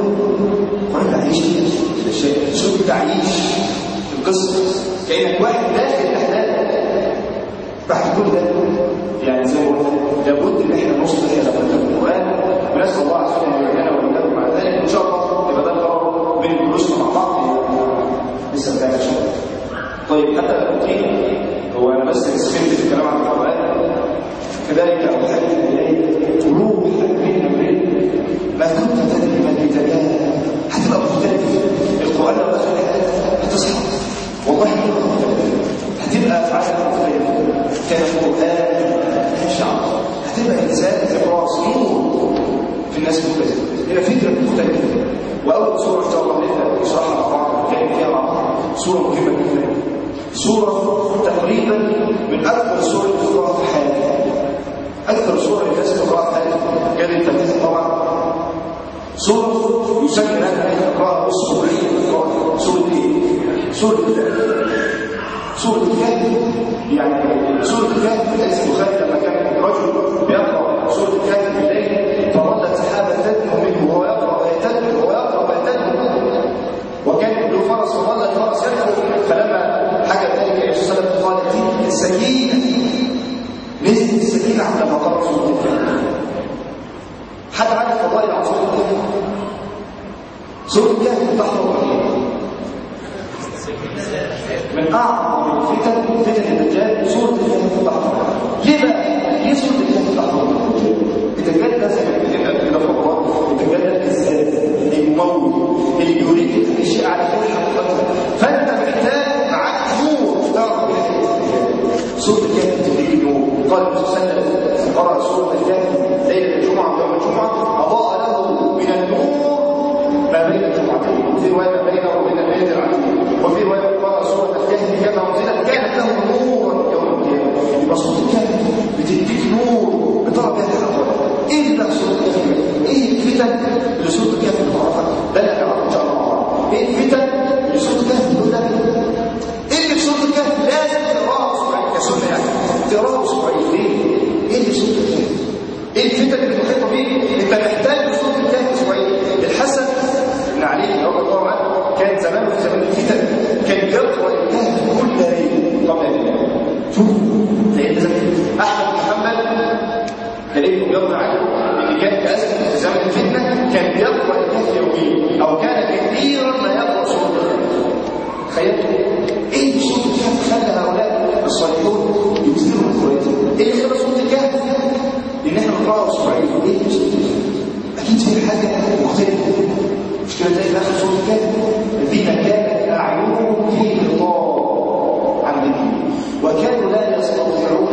تعيش الاشياء، اسلوب تعيش القصه كانك واحد داخل الاحداث. بعد كل ده يعني زي ما قلنا لابد ان احنا نصلح الى القران، ونسال الله عز وجل ان يعيننا واياكم مع ذلك. ان شاء الله يبقى ده القرار بين دروسنا مع بعض لسه بتاعنا شويه. طيب حتى التوقيت هو انا بس سخنت في الكلام عن القران، كذلك اوحيت اليك روحا من امرنا ما كنت تدري ما الكتاب، هتبقى مختلف. القران لو دخل هتصحى والله هتبقى افعالها مختلفه. كان القران شعر، هتبقى انسان راس نور في الناس مختلفه، هي فكره مختلفه. واول سوره ان شاء الله نبدا نشرحها مع بعض كان فيها مع بعض سوره مهمه جدا، سوره تقريبا من اكثر السور اللي تقراها في حياتك، اكثر سوره الناس تقراها في حياتك كانت التمثيل طبعا. سوره يسمى لها تقراها اسبوعيا، سوره ايه؟ سوره سورة الكهف. يعني سورة الكهف في حديث البخاري لما كان رجل بيقرأ سورة الكهف بالليل فردت سحابة تدنو منه وهو يقرأ ويتدنو وهو يقرأ ويتدنو، وكان له فرس وظل الفرس يدخل، فلما حكى ذلك النبي صلى الله عليه وسلم قال تلك السكينة، نزلت السكينة عندما قرأ سورة الكهف. حد عارف فضائل عن سورة الكهف؟ سورة الكهف بتحضر من أعظم فتن الدجال سورة الكهف تحضر. ليه بقى؟ ليه سورة الكهف تحضر؟ الدجال ده زي ما بنتكلم كده في الله، الدجال ده الكذاب الممول اللي يريد الشيء على غير حقيقته، فأنت محتاج معاك نور تعرف بها سورة الكهف تديك نور. قال النبي صلى الله عليه وسلم قرأ سورة الكهف ليلة الجمعة ويوم الجمعة أضاء له من النور ما بين الجمعتين، وفي رواية ما بينه وبين الليل العتيق، وفي رواية قال سورة الكهف كما أنزلت كانت له نورا يوم القيامة. يبقى سورة الكهف بتديك نور بترى بها الأقوال. إيه اللي بقى سورة الكهف؟ إيه الفتن اللي سورة الكهف بتعرفها؟ ده اللي هنعرفه إن شاء الله. إيه الفتن اللي سورة الكهف بتقول لك؟ إيه اللي في سورة الكهف لازم تقراها أسبوعين كسنة، يعني تقراها أسبوعين. ليه؟ إيه اللي في سورة الكهف؟ إيه الفتن اللي محيطة بيك؟ أنت محتاج لسورة الكهف أسبوعين. الحسن بن علي رضي الله عنه كان زمان في زمان الفتن كان يقرأ الكهف كل ليلة قبل الليل. شوف سيدنا أحمد بن حنبل كان ابنه يقرأ عنه إن كان كأسف في زمن الفتنة كان يقرأ الكهف يوميا، أو كان كثيرا ما يقرأ سورة الكهف. تخيلتوا إيه سورة الكهف خلى هؤلاء الصالحون يكثروا القرآن؟ إيه اللي خلى سورة الكهف إن إحنا نقرأها أسبوعين؟ إيه سورة الكهف؟ أكيد في حاجة مختلفة. مش كده تلاقي داخل سورة الكهف الذين كانت أعينهم في غطاء عن ذكري وكانوا لا يستطيعون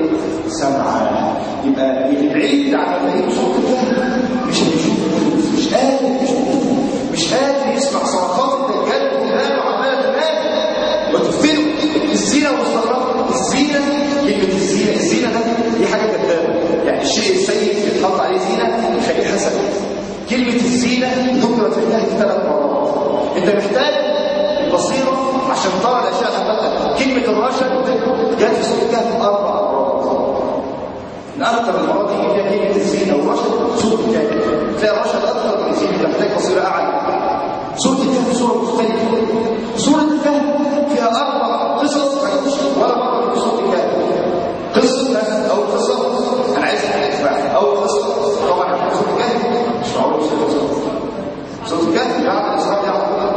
سمعا. يبقى اللي بعيد عن مفاهيم سورة الكهف مش هيشوف، مش قادر يشوف، مش قادر يسمع صرخات الدجال وكلامه عمالة تنادي وتفرق الزينة والاستغراب. الزينة كلمة الزينة ده دي حاجة كذابة، يعني الشيء السيء يتحط عليه زينة يخليه حسن. كلمة الزينة ذكرت في الكهف 3 مرات. انت محتاج البصيرة عشان ترى الاشياء حقيقة. كلمة الرشد جت في سورة الكهف 4 مرات. من اكثر المرات اللي فيها كلمة الزينة والرشد سورة الكهف. تلاقي الرشد اكثر من الزينة، انت محتاج بصيرة اعلى. سورة الكهف سورة مختلفة. سورة الكهف فيها 4 قصص ولا مرة في سورة الكهف. قصة أول قصة أنا عايز أحكي أول قصة طبعا سورة الكهف مش معقول سورة الكهف يعني الإسراء يعني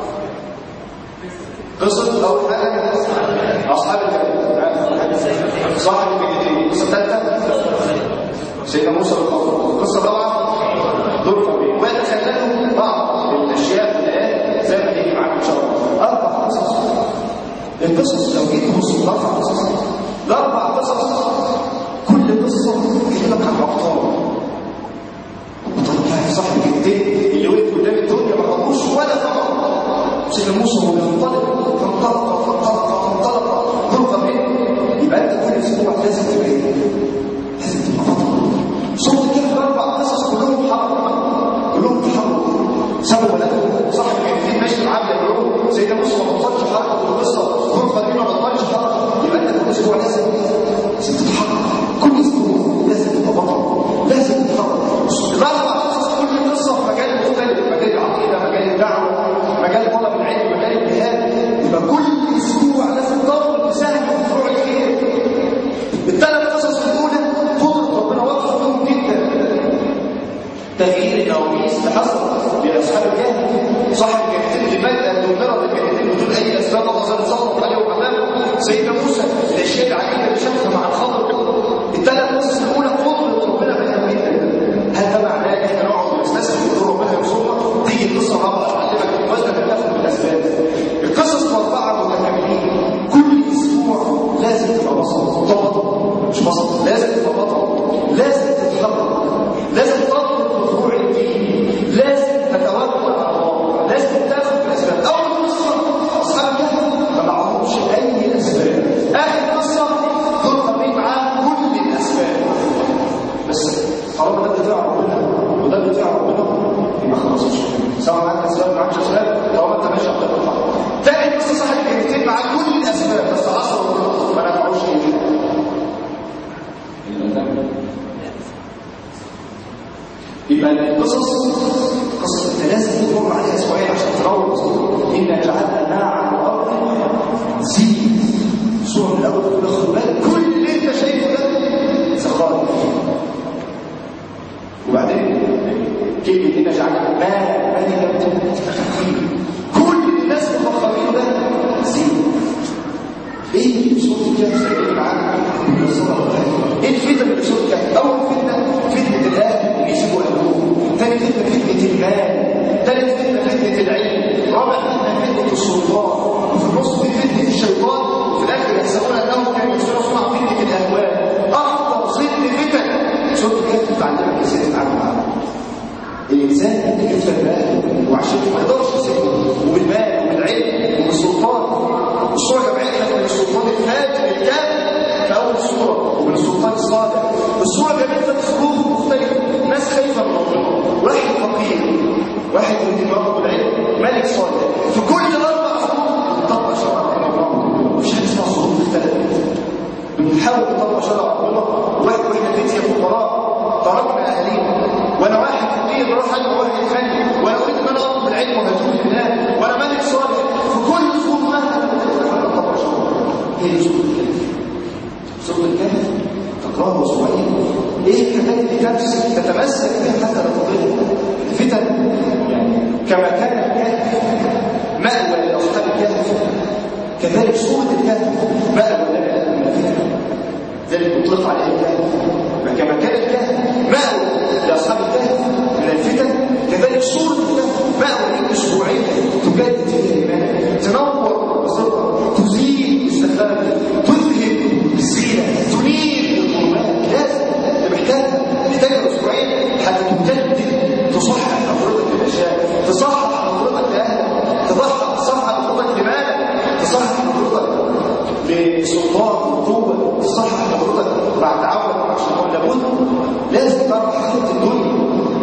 قصة أول حاجة أصحاب الكهف صاحب الكهف. القصة الثالثة سيدنا موسى والخضر. القصة طبعا دول قومين ويتخللوا بعض الأشياء في الآيات زي ما تيجي معاك إن شاء الله. 4 قصص. القصص لو جيت تبص 4 قصص، ال4 قصص كل قصة يكلمك عن أبطال. كان صاحب الجدين اللي وقف قدام الدنيا ما خلوش ولا ثمر. سيدنا موسى هو بينطلق فانطلق ذو قبيل. يبقى انت كل اسبوع لازم تبقى لازم تبقى بطل. صوت الكهف 4 قصص كلهم تحرك سابوا بلدهم. صاحب الجدين ماشي العبد يقول سيدنا موسى ما بطلش حركه في القصه، ذو قبيل ما بطلش حركه. يبقى انت كل اسبوع لازم تتحرك، كل اسبوع لازم تبقى بطل، لازم تتحرك. ال4 قصص كل قصه في مجال مختلف، مجال العقيده، مجال الدعوه، اصحاب الكهف صاحب الكهفتين اللي فجاه دمرت الكهفتين بدون اي اسباب الله سلط عليهم عذاب. سيدنا موسى الاشياء العجيبه اللي شافها مع الخضر. الثلاث قصص الاولى قدره ربنا بيهمنا. هل ده معناه ان احنا نقعد ونستسلم لقدر ربنا يوصلنا؟ تيجي القصه الرابعه تعلمك وزنك تاخد بالاسباب. القصص الاربعه متكاملين. كل اسبوع لازم تبقى بطل، مش بطل، لازم تبقى بطل، لازم تتحرك، لازم تطلب فروع الدين، لازم تتوكل على الله، لازم تاخد بالاسباب. اول قصه اصحاب الكهف ما معهمش اي اسباب. اخر قصه دول طالبين معاهم كل الاسباب. بس طالما ده بتاع ربنا وده بتاع ربنا يبقى خلاص مش مهم. سواء معاك اسباب معاكش اسباب، طالما انت ماشي على الطريق. تاني قصه صاحب الكهفتين معاك كل الاسباب بس عصر ما نفعوش ايه. يبقى القصص انت لازم تمر عليها اسبوعين عشان تروح مظبوط. انا جعلنا ما على الارض زينه. سوره من الاول تقول خد بالك كل اللي انت شايفه ده زخارف. وبعدين كلمه انا جعلنا ما كل الناس مفخرين ده زينه. ايه سوره الكهف سايبين معانا ايه الفتنه اللي سوره الكهف؟ اول فتنه الاهل اللي يسيبوا اهلهم، ثاني فتنه المال، ثالث فتنه العلم، رابع فتنه السلطان، وفي النص فتنه الشيطان، وفي الاخر يحسبون انهم كانوا يسيرون مع فتنه الاهواء. اخطر ست فتن سوره الكهف بتعلمك ازاي تتعامل معاها. الانسان يفتن باهله وعشان ما يقدرش يسيبه، وبالمال وبالعلم وبالسلطان. الصوره جمعتها من السلطان الفاجر الكامل في اول الصوره ومن السلطان الصالح. الصوره جمعتها ظروف مختلفه، ناس خايفه من ربنا، واحد فقير، واحد يريد المرض بالعلم، ملك صالح. في كل اربع ظروف طبق شرع ربنا. مفيش حاجه اسمها ظروف اختلفت. بنحاول نطبق شرع ربنا. واحنا فتيه فقراء تركنا اهالينا، وانا واحد فقير بروح ادعو واحد غني، وانا اريد ان انا اطلب العلم وهتوب لله، وانا ملك صالح. في كل ظروف مهما نطبق شرع. هي دي سوره الكهف. سوره الكهف تقراها اسبوعين. ايه الحاجات اللي تتمسك بها حتى لا تضل؟ الفتن يعني كما كان الكهف مأوى لاصحاب الكهف، كذلك سوره الكهف مأوى لنا من الفتن. ذلك اطلق عليه الكهف. كما كان الكهف مأوى لاصحاب الكهف من الفتن، كذلك سوره الكهف مأوى لك اسبوعين تجدد فيه الايمان، تنور بصدق، تزيل استخدامك، تذهب بالزينه، تنير بالظلمات. لازم محتاج اسبوعين حتى تجدد، تصحح نظرتك للاشياء، تصحح نظرتك لاهلك، تصحح نظرتك لمالك، تصحح نظرتك لسلطان وقوه، تصحح نظرتك مع تعاون مع الشيطان. لابد لازم تعرف حقيقه الدنيا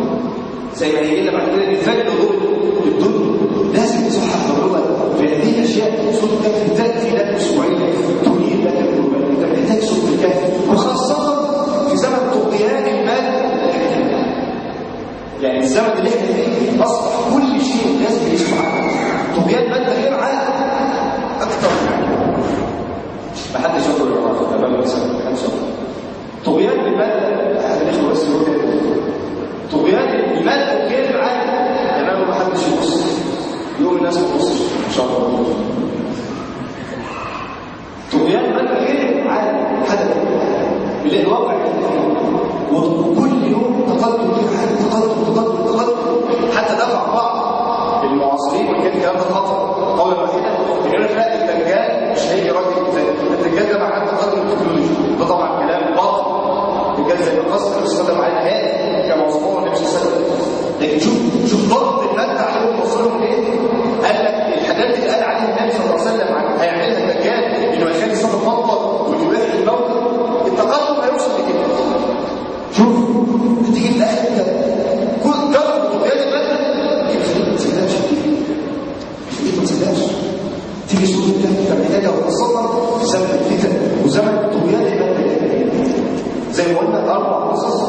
زي ما هي لنا بعد كده بتفاجئ الدنيا. لازم تصحح نظرتك في هذه الاشياء. سوره الكهف تاتي لك اسبوعين تنير لك القلوب. انت محتاج سوره الكهف، وخاصه في زمن طغيان المال. يعني الزمن اللي احنا فيه اصبح كل شيء لازم يسمع طغيان المال ده غير عادي اكتر. ما حدش يقول العراق تمام مثلا طغيان المال. احد الاخوه بس يقول طغيان المال غير عادي تمام. ما حدش يبص يقول الناس تبص ان شاء الله. طغيان المال غير عادي حدث بالواقع، وكل يوم تقدم حتى دفع بعض المعاصرين وكان الكلام ده خطر قولا واحدا ان يقول لك لا الدجال مش هيجي راجل الدجال ده معناه تقدم التكنولوجيا. ده طبعا كلام باطل. الدجال زي ما قصد النبي صلى الله عليه وسلم على كما وصفه النبي صلى الله عليه وسلم. لكن شوف ضرب المادة عليهم وصلهم ايه؟ قال لك الحاجات اللي قال عليها النبي صلى الله عليه وسلم هيعملها الدجال انه يخلي الصوت مطلق ويباح الموت. التقدم هيوصل لكده. شوف تيجي في الاخر كده كل جرب طغيان المادة يخليك ما تصدقش يخليك ما تصدقش. تيجي سوره الكهف انت محتاجها، وخاصه في زمن الفتن وزمن طغيان المادة. زي ما قلنا 4 قصص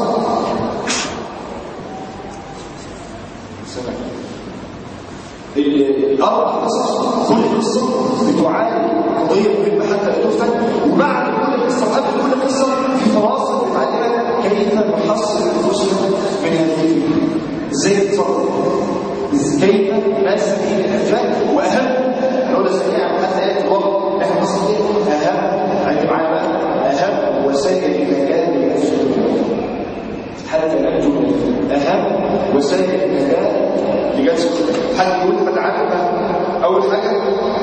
الأربع قصص، كل قصة بتعالج قضية مهمة حتى لا تفتن. وبعد كل قصة قبل كل قصة في فواصل بتعلمك كيف نحصل أنفسنا من هذه الفتن. ازاي نتصرف، كيف نستفيد من الأسباب، وأهم نقول سريعا حتى يأتي الوقت احنا نصل ايه أهم عندي معانا بقى أهم وسائل النجاة للأسباب حتى ننجو أهم وسائل النجاة لجلسة حد يقول حد عارف أول حاجة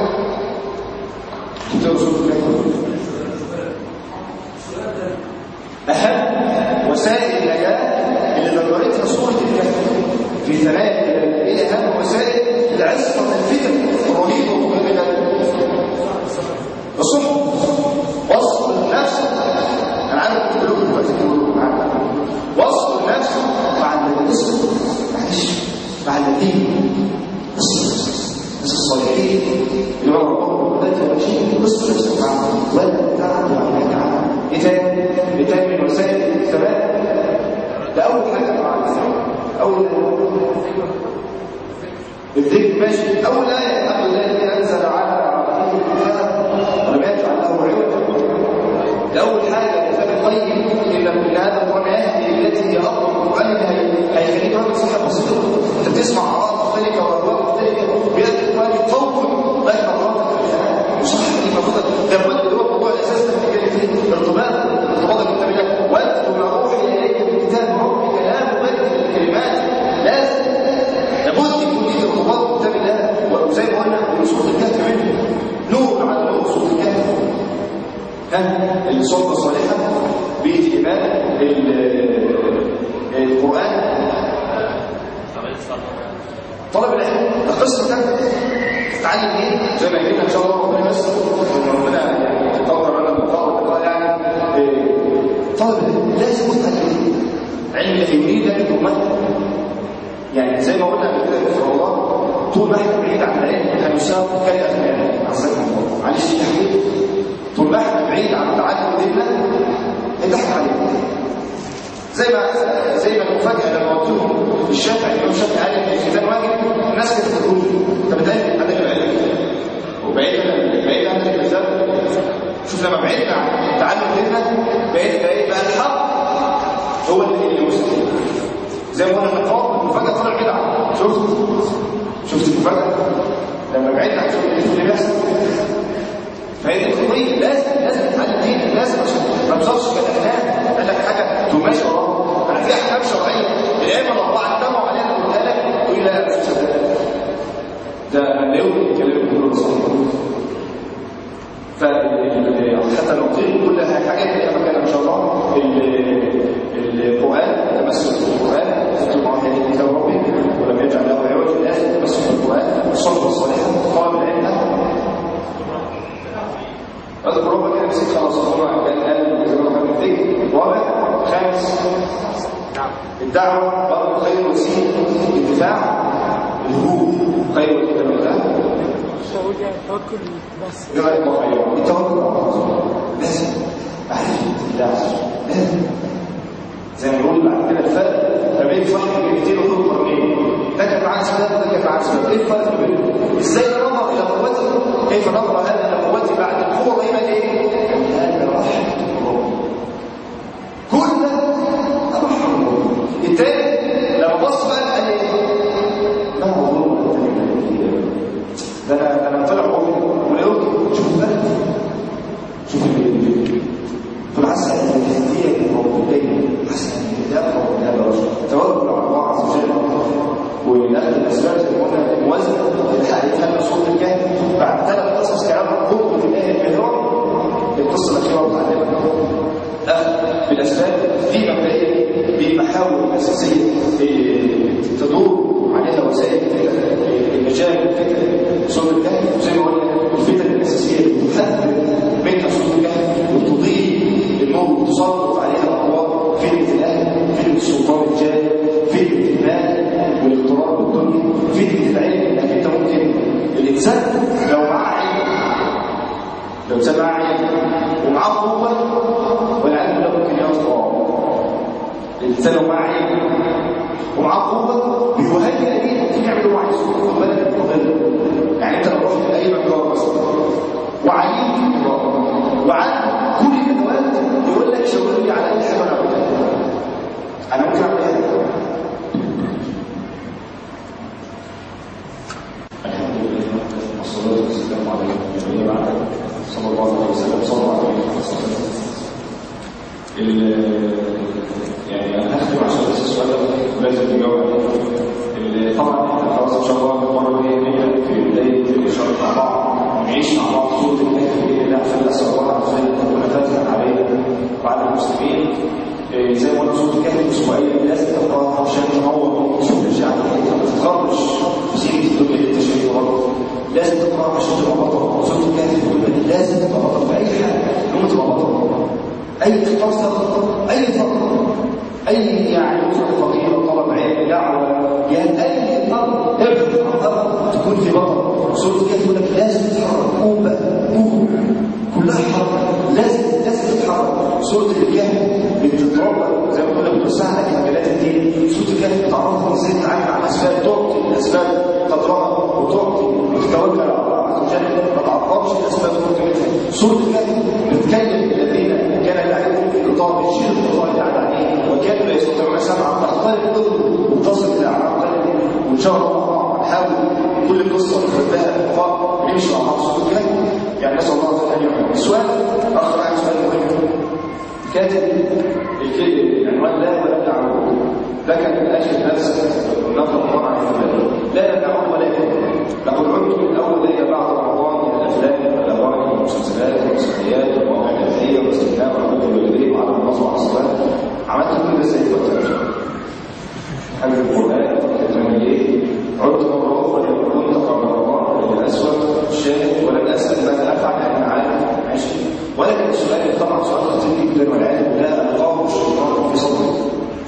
أهم وسائل النجاة اللي ذكرتها سورة الكهف في ثنايا إيه أهم وسائل العصمة من الفتن الرهيبة ومهمة الصحب وصف النفس. أنا عارف كلكم دلوقتي تقولوا معانا وصف النفس مع الاسم مع الذين الناس الصالحين اللي هو ربهم ذات الوجهين قصة نفسك معهم ولا تعد وعنك عنها. إيه تاني من وسائل الثبات؟ ده أول حاجة مع الإسلام أول الذكر ماشي. أول آية الحمد لله الذي أنزل على عبده الكتاب ولم يجعل له عوجا. أول حاجة الكتاب الطيب إن هذا القرآن يهدي التي هي أقرب. القرآن هيخليك راجل صحة بسيطة. أنت بتسمع آراء مختلفة وأرواح مختلفة بيد القرآن يطور لك مراتك الحياة وصحة المفروض لابد اللي هو الموضوع الأساس ده بتتكلم فيه ارتباط الكتاب ده وأتلو ما أوحي إليك من كتاب ربك لا مبدل الكلمات. لازم لابد يكون في ارتباط بالكتاب الله وزي ما قلنا من سورة الكهف منه نور على نور سورة الكهف. الصحبة الصالحة بإتمام القرآن طلب العلم القسم ده تتعلم ايه زي ما قلنا ان شاء الله ربنا بس ربنا يقدر لنا بالقرآن يعني طلب العلم لازم يتعلم علم اليمين ده بيتمثل يعني زي ما قلنا قبل كده في رمضان طول ما احنا بعيد عن العلم هنساوي كالأغنياء عزكم الله معلش تحديد طول ما احنا بعيد عن تعلم ديننا هيضحك علينا زي ما المفاجأة لما قلت لهم الشافعي الإمام الشافعي قال ان الختان واجب الناس كانت بتقول انت بتقول عندك العلم وبعيد عن الكتاب. شوف لما بعيدنا عن تعلم ديننا بقى الحق هو اللي مسلم زي ما قلنا النقاط المفاجأة طلع بدعة. شفت المفاجأة لما بعيدنا عن اللي بيحصل. فهي القضية لازم نتعلم دين لازم عشان ما نوصلش كالأغنام قال لك حاجة تماشي وراه. أنا في أحكام شرعية الأئمة الأربعة اتبعوا عليها وقلت لك تقول لا مش مصدق ده من يوم الكلام كله صحيح. فحتى لو طيب كل حاجة ليها مكان إن شاء الله. القرآن تمسك بالقرآن تكتب معه هذه كتاب ربي ولم يجعل له عوج لازم تمسك بالقرآن الصحبة الصالحة طالب العلم اذكر ربك كده مسك خلاص هو كان قال زي ما كان بيتك. رابع خامس الدعوه برضه خير وسيله الدفاع الهروب خير وسيله الدفاع التوكل بس التوكل لازم اعرف الله لازم زي ما بيقول بعد كده الفرق ما بين صاحب كلمتين وطول قرنين ده كان معاه سبب وده كان معاه سبب. ايه الفرق بينهم؟ ازاي ننظر الى قوته؟ كيف نظر هذا الى قوته بعد القوه قيمه ايه؟ هذا رحمه الله كل ده رحمه الله. الثاني لما بص بقى قال ايه؟ لا والله ده انا طلع قوي ولا يمكن شوف الفرق شوف فالعسل الهديه الموجودين حسن الهدايه وهذا رجل توكل على الله عز وجل وناخد الاسباب زي ما قلنا الموازنه اللي حققتها صوت الكهف بعد 3 قصص كلام قوه في الله المهران. القصه الاخيره بتاعتنا بالاسباب في مبدئيا بمحاور اساسيه تدور عليها وسائل النجاه من فتن صوت الكهف. وزي ما قلنا الفتن الاساسيه اللي بتحدد منها صوت الكهف وتضيء النور وتسلط عليها الاقوال فتنه الاهل فتنه السلطان الجاهل فتنه المال والاغترار بالدنيا فتنه العلم انك انت ممكن الانسان لو معاه علم ومعاه قوه والعلم ده ممكن يطغى. الانسان لو معاه علم ومعاه قوه بيهيئ ليه ممكن يعمل اللي هو عايزه خد بالك من القضيه. يعني انت لو رحت لاي مكان مثلا وعليم وعن كل الادوات يقول لك شاور لي على اي حاجه انا ممكن اعمل ايه؟ عليه بعد صلى الله عليه وسلم صلى الله عليه وسلم. يعني انا هختم عشان بس السؤال ده لازم تجاوب عليه. طبعا احنا خلاص ان شاء الله المره الجايه في بدايه الشهر مع بعض نعيش مع بعض صوره الكهف باذن الله عشان نسال الله عز وجل ان تكون فاتحه علينا وعلى المسلمين. زي ما قلنا صوره الكهف اسبوعيه لازم تقراها عشان تنور صوره الشعب ما تتخرج في سيره الدنيا اللي انت شايفها برضه. لازم تقراها عشان تبقى بطل. صوره الكهف لازم تبقى بطل في اي حاجه. المهم تبقى بطل. اي اختار صدقه، اي فقر، اي يعني اسره فقيره، طلب علم، دعوه، جهاد، اي طلب ابحث عن طلب تكون في بطل. صوره الكهف يقول لك لازم تتحرك. قوم كلها حركه، لازم تتحرك. صوره الكهف بتتربى زي ما قلنا بتساعدك على مجالات الدين. صوره الكهف بتعرفك ازاي تتعامل مع الاسباب، تعطي الاسباب قدرها وتعطي وتتوكل على الله عز وجل، ما تعرفش الاسباب وتعملها. صوره الكهف بتكلم الذين كان يعرفون في القطاع بتشيل القطاع اللي على عليه وكانوا لا يستطيعون سمعا تختلف القلوب وتصل الى اعماق قلبهم. وان شاء الله نحاول كل قصه نخدها لقاء نمشي مع بعض صوره الكهف. يعني نسال الله تعالى ان يعين. السؤال اخر عن سؤال مهم كاتب العنوان لا ولا تعود. ده كان اخر درس نقرا طبعا في لا تعود ولكن لقد عدت من اول ليله بعد رمضان الى الافلام والاغاني والمسلسلات والمسرحيات والمواقع الاذاعيه والاستمتاع والعبد الوالدين وعلى النصر على الصلاه. عملت كل زي الفتره حمل القران كتمليه. عدت مره اخرى لكنت قبل رمضان الاسود الشاهد ولم اسال ماذا افعل لان عارف عشت. ولكن السؤال طبعا سؤال خطير جدا والعياذ بالله القاه الشيطان في صدري.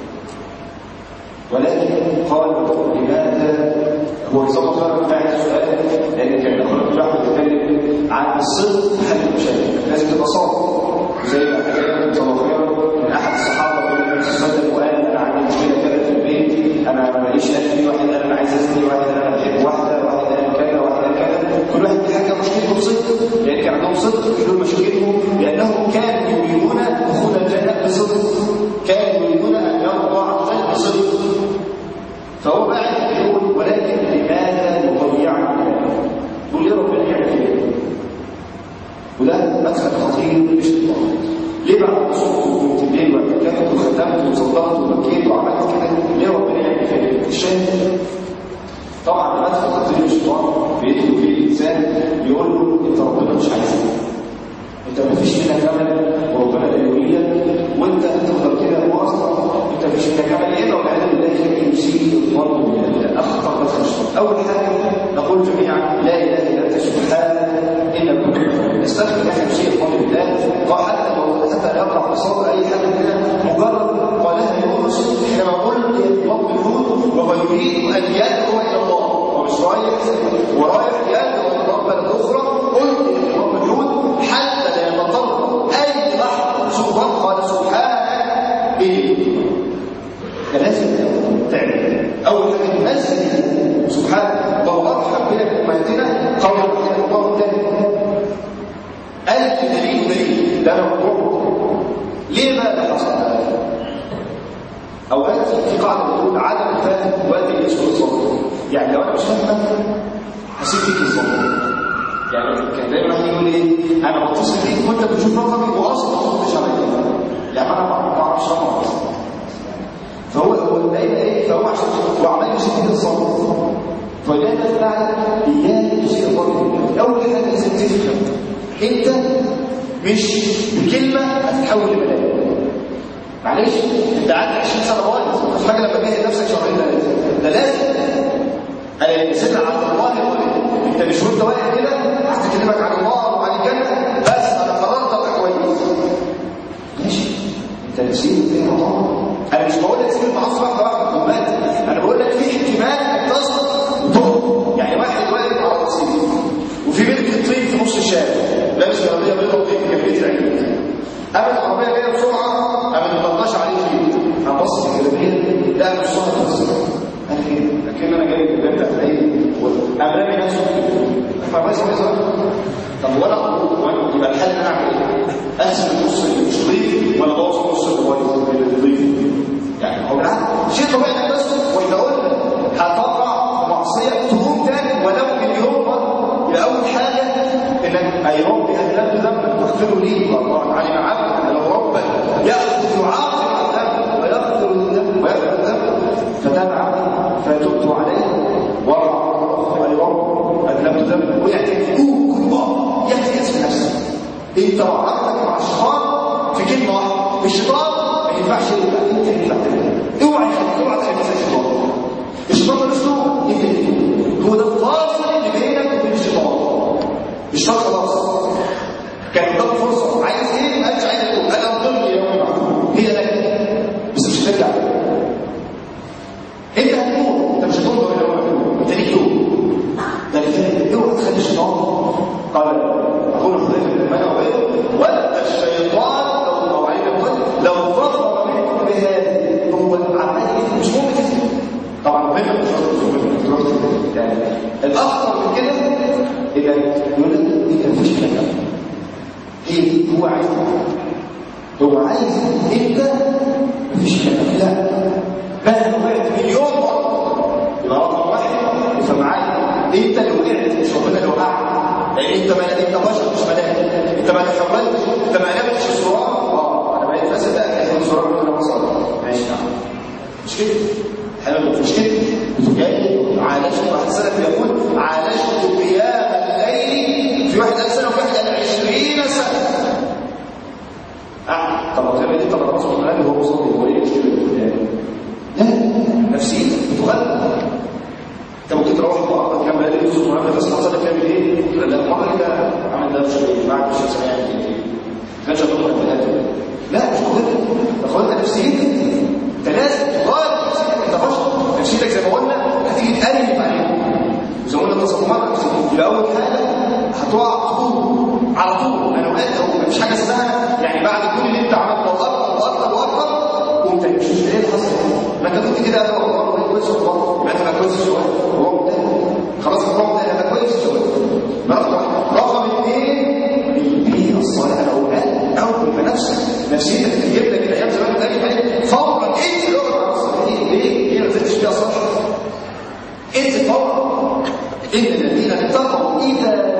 ولكن قال لماذا هو يصدق خيرا فاعل السؤال لان كان الاخر الواحد يتكلم عن الصدق حل المشاكل. لازم تبقى صادق زي ما كان صدق خيرا من احد الصحابه من النبي صلى الله عليه وسلم وقال انا عندي مشكله كده في البيت، انا ماليش اهلي، واحد قال انا عايز ازني، واحد قال انا بحب واحده، واحد قال كذا، واحد قال كذا. كل واحد بيحكي مشكلته بصدق لان كان عندهم صدق في حلول مشاكلهم لانهم كانوا يريدون دخول الجنه بصدق. كانوا يريدون ان يرضوا الله عز وجل بصدق. فهو قاعد يقول ولكن لماذا نضيعنا؟ يقول ليه ربنا يعمل كده؟ وده مدخل خطير مش طبيعي. ليه بعد صوت وانتباه وكتبت وختمت وصدقت وبكيت وعملت كده؟ ليه ربنا يعمل كده؟ الشاهد طبعا ده مدخل خطير مش طبيعي بيدخل فيه الانسان يقول له انت ربنا مش عايزك. انت ما فيش منك امل وربنا لا يريدك وانت هتفضل كده واصلا انت مش منك امل. ايه لو العياذ بالله كان يصيب الظن بالله اخطر مدخل. اول حاجه نقول جميعا لا اله الا انت سبحانك انك كنت غفورا. نستغفر الله يصيب الظن بالله حتى يقع في صدر اي حاجه كده مجرد قالها يونس حينما قلت رب الهود وهو يريد ان يدعو الى الله ومش ورايح يدعو الى رب الاخرى. قلت رب الهود حتى لا يتطرق اي لحظه سبحان قال سبحانك ايه. لازم تعمل اول حاجه ننزل سبحان الله ارحم بنا من امهاتنا قول رحمه الله تعالى. الف دليل ده موضوع. ليه بقى ده حصل؟ اوقات في قاعده بتقول عدم الفهم وادي يشكر الصبر. يعني لو انا مش فاهم هسيب فيك الصبر. يعني كان دايما يقول ايه انا بتصل بيك وانت بتشوف رقمي واصلا ما تردش عليا. يعني انا ما اعرفش رقمك فهو دايما ايه فهو عشان وعمال يشيل فيك الصبر. فدايما فعلا اياك تشيل الصبر. اول حاجه لازم تفهم انت مش بكلمه هتتحول لملاك. معلش انت قعدت 20 سنه بايظ مش حاجه لما تجهز نفسك شهرين ثلاثه. ده لازم انا سيدنا عبد الله يقول انت مش وانت واقف كده هتكلمك عن الله وعن الجنه بس انا قررت ابقى كويس. ماشي انت نسيت ايه طبعا. انا مش بقول لك سيب المعاصي واحده كومات. انا بقول لك في احتمال انك تصل وتخرج. يعني واحد واقف على رصيف وفي بنت طين في نص الشارع لابس جلابيه بيضاء وطين في كبريت العين. قامت العربيه جايه بسرعه قامت ما طلعش عليه فيه. هبص في الجلابيه لا مش صاحب بس انا كده لكن انا جاي الجلابيه بتاعت العين قام رامي نفسه فبس كده. طب وانا يبقى الحل ان انا اعمل ايه؟ اقسم النص اللي مش نظيف ولا بوظ النص اللي بايظ اللي نظيف. يعني هو شيء اي رب اذنبت ذنبا فاغفره لي. الله علم عبدا لو ربا ياخذ يعاقب الذنب ويغفر الذنب فتاب عبدي فتبت عليه ورفع اي رب اذنبت ذنبا ويعتكف الله يكفي في نفسه. انت وعدتك مع الشيطان في كلمه واحده، الشيطان ما ينفعش يبقى انت ينفع تعمل. اوعى تخلي الشيطان. الشيطان ملوش دور، انت هو ده الفاصل اللي بينك وبين الشيطان. الشيطان خلاص كان قدامه فرصه، عايز ايه؟ ما قالش عايز اقول انا ضمن يوم معروف هي لك، بس مش هترجع. انت هتموت، انت مش هتنظر الى يوم، انت ليك يوم. ده اللي اوعى تخلي الشيطان. قال اقول حذيفه بن اليمان وغيره ولا الشيطان لو ظفر منكم بهذه هو العمل مش ممكن. طبعا مهم مش يعني الاخطر من كده اذا يقول لك انت مفيش كلام ايه هو عايز انت مفيش كلام. لا بل وقعت مليون مره يبقى رقم واحد فمعاك انت اللي وقعت مش ربنا اللي وقعك. لان انت بشر مش ملاك، انت ما تحولتش، انت ما قلبتش الصراع. انا بقيت فاسد اكيد الصراع اللي انا وصلت ماشي مش كده حلو مش كده. جاي عالجت واحد سنه بيقول عالجت قيام الليل في 1 سنه وفي 20 سنه. طب تعمل ايه؟ طب الرسول صلى الله عليه وسلم هو مصلي هو ايه مشكله؟ لا نفسيتك بتغلب. انت ممكن تروح النهارده كام بقى لي صوت مهم بس حصل لك تعمل ايه؟ تقول لا المره كده عمل ده شويه بعد مش سامع ايه كانش هتقول لا مش مهم. تاخدها نفسيتك، انت لازم تغير نفسيتك. انت بشر، نفسيتك زي ما قلنا هتيجي تقلب عليك زي ما قلنا تصممات. يبقى اول حاجه هتقع طول على طول. انا وقعت مفيش حاجه اسمها يعني بعد كل اللي انت عملته واكتر قمت مش ايه اللي حصل؟ ما انت كنت كده انا والله كويس والله ما انت كويس شويه هو خلاص الرقم ده انا كويس شويه. رقم 2 البيئه الصالحه الاولاد اول ما نفسيتك تجيب لك الايام زمان تاني فورا انت اللي على الصالحين. ليه ما نزلتش فيها صح؟ انت فورا ان الذين اتقوا اذا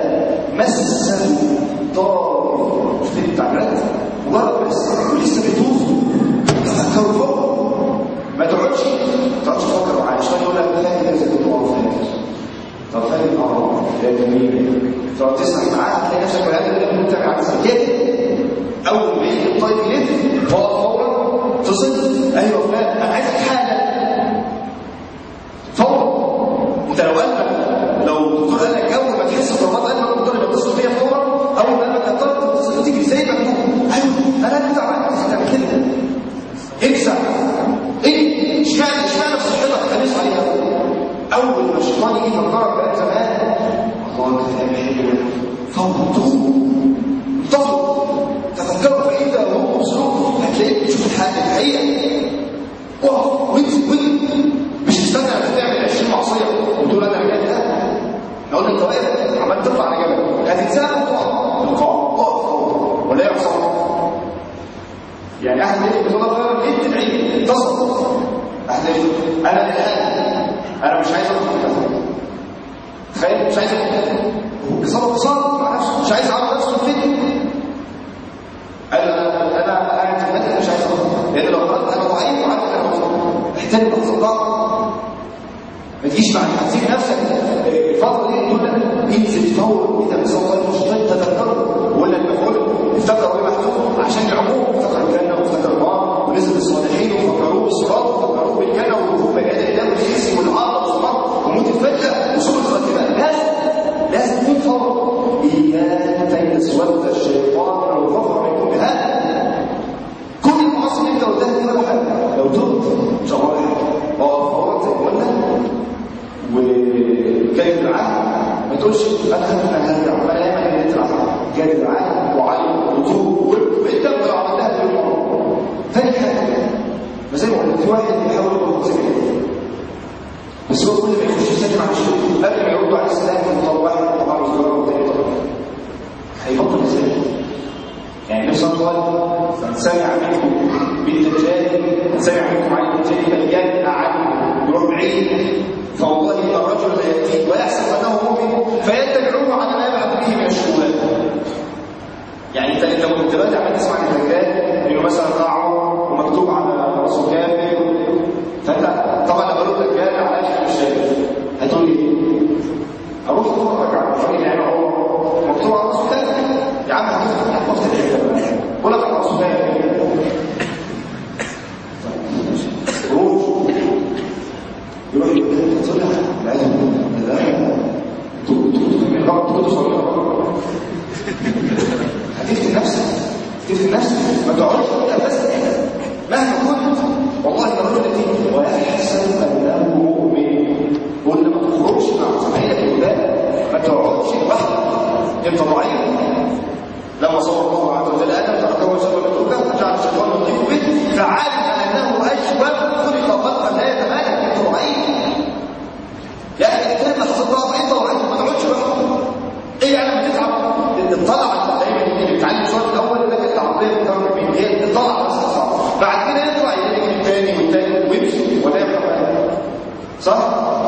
مسهم طائف في التعبيرات بس ولسه بيطوفوا تفكروا فوق. ما تقعدش تفكر معايا شويه يقول لك فاكر زي كنت واقف طب فاهم ده جميل. تقعد تسمع معاه تلاقي نفسك ولا انت متابع على كده. اول ما يجي الطيب يلف فورا تصد ايوه فلان انا عايزك حاجه فورا. انت لو الدكتور قال لك اول ما تحس بضغط قلبك الدكتور بيتصل بيا فورا. اول ما قلبك هتضطر تتصل تيجي زي ما تقول ايوه انا كنت عملت كده امسح ايه اشمعنى بصحتك تنسى عليها. اول ما الشيطان يجي يفكرك بقى زمان الله كان حلو فورا تفضل تفكروا في ايه ده وهو مصروف هتلاقيك بتشوف الحقيقه اقف وانت مش تستنى انك تعمل 20 معصيه وتقول انا رجعت. لا لو انت واقف عمال تطلع على جبل هتتساءل اقف ولا يحصل يعني احد يقول بتقول لك انت العيد تصل احد يقول انا الان انا مش عايز اروح كذا تخيل مش عايز اتصل مع نفسه مش عايز اعرف نفسه فين. انا قاعد في المدرسه مش عايز اروح لان لو قررت انا ضعيف وعارف انا محتاج اتصدق. ما تجيش مع تحسين نفسك الفتره دي تقول لك انزل فور اذا بصوت المشطين تذكروا ولا المفعول افتكروا ايه محطوط عشان العموم افتكروا الجنه وافتكروا النار ونزل الصالحين وفكروا بالصراط وفكروا بالجنه والوقوف بين يدي الله والخزي والعار والصمت وموت الفجاه وسوء الخاتمه. لازم تكون فور اياك تنسوت الشيطان او ظفر منكم بهذا. كل المعاصي اللي انت قلتها دي ولا حاجه لو تبت ان شاء الله فورا زي ما قلنا وجاي العهد ما تقولش انا هرجع ولا ياما ان انت جاي العهد وعلم وطوب وانت لو عملتها في المره ثاني حاجه ما زي ما قلت في واحد بيحاول يقول زي كده بس هو كل ما يخش يسلم على الشيء قبل ما يرد عليه السلام يقول واحد طبعا صغير وثاني طبعا هيبطل ازاي؟ يعني نفس الله من سمع منكم بالدجال من سمع منكم عن الدجال فلينأ عنه يروح بعيد فوالله ان الرجل لا ياتيه ويحسب انه مؤمن فيتبعوه على ما يبعث به من الشبهات. انت ضعيف. لما صور الله عز وجل ادم تركه وسبب الكفر فجعل الشيطان يضيف به فعلم انه اشبه خلق خلقا لا يتمالك. انت ضعيف يا اخي، الكلمه حصلتها انت ضعيف ما تقعدش بقى. ايه يعني لما تتعب تطلع دايما اللي بيتعلم الشوط الاول لكن العربيه بتعمل بيه هي تطلع بس صعب، بعد كده يطلع يلاقي الثاني والثالث ويمشي ولا يفهم صح؟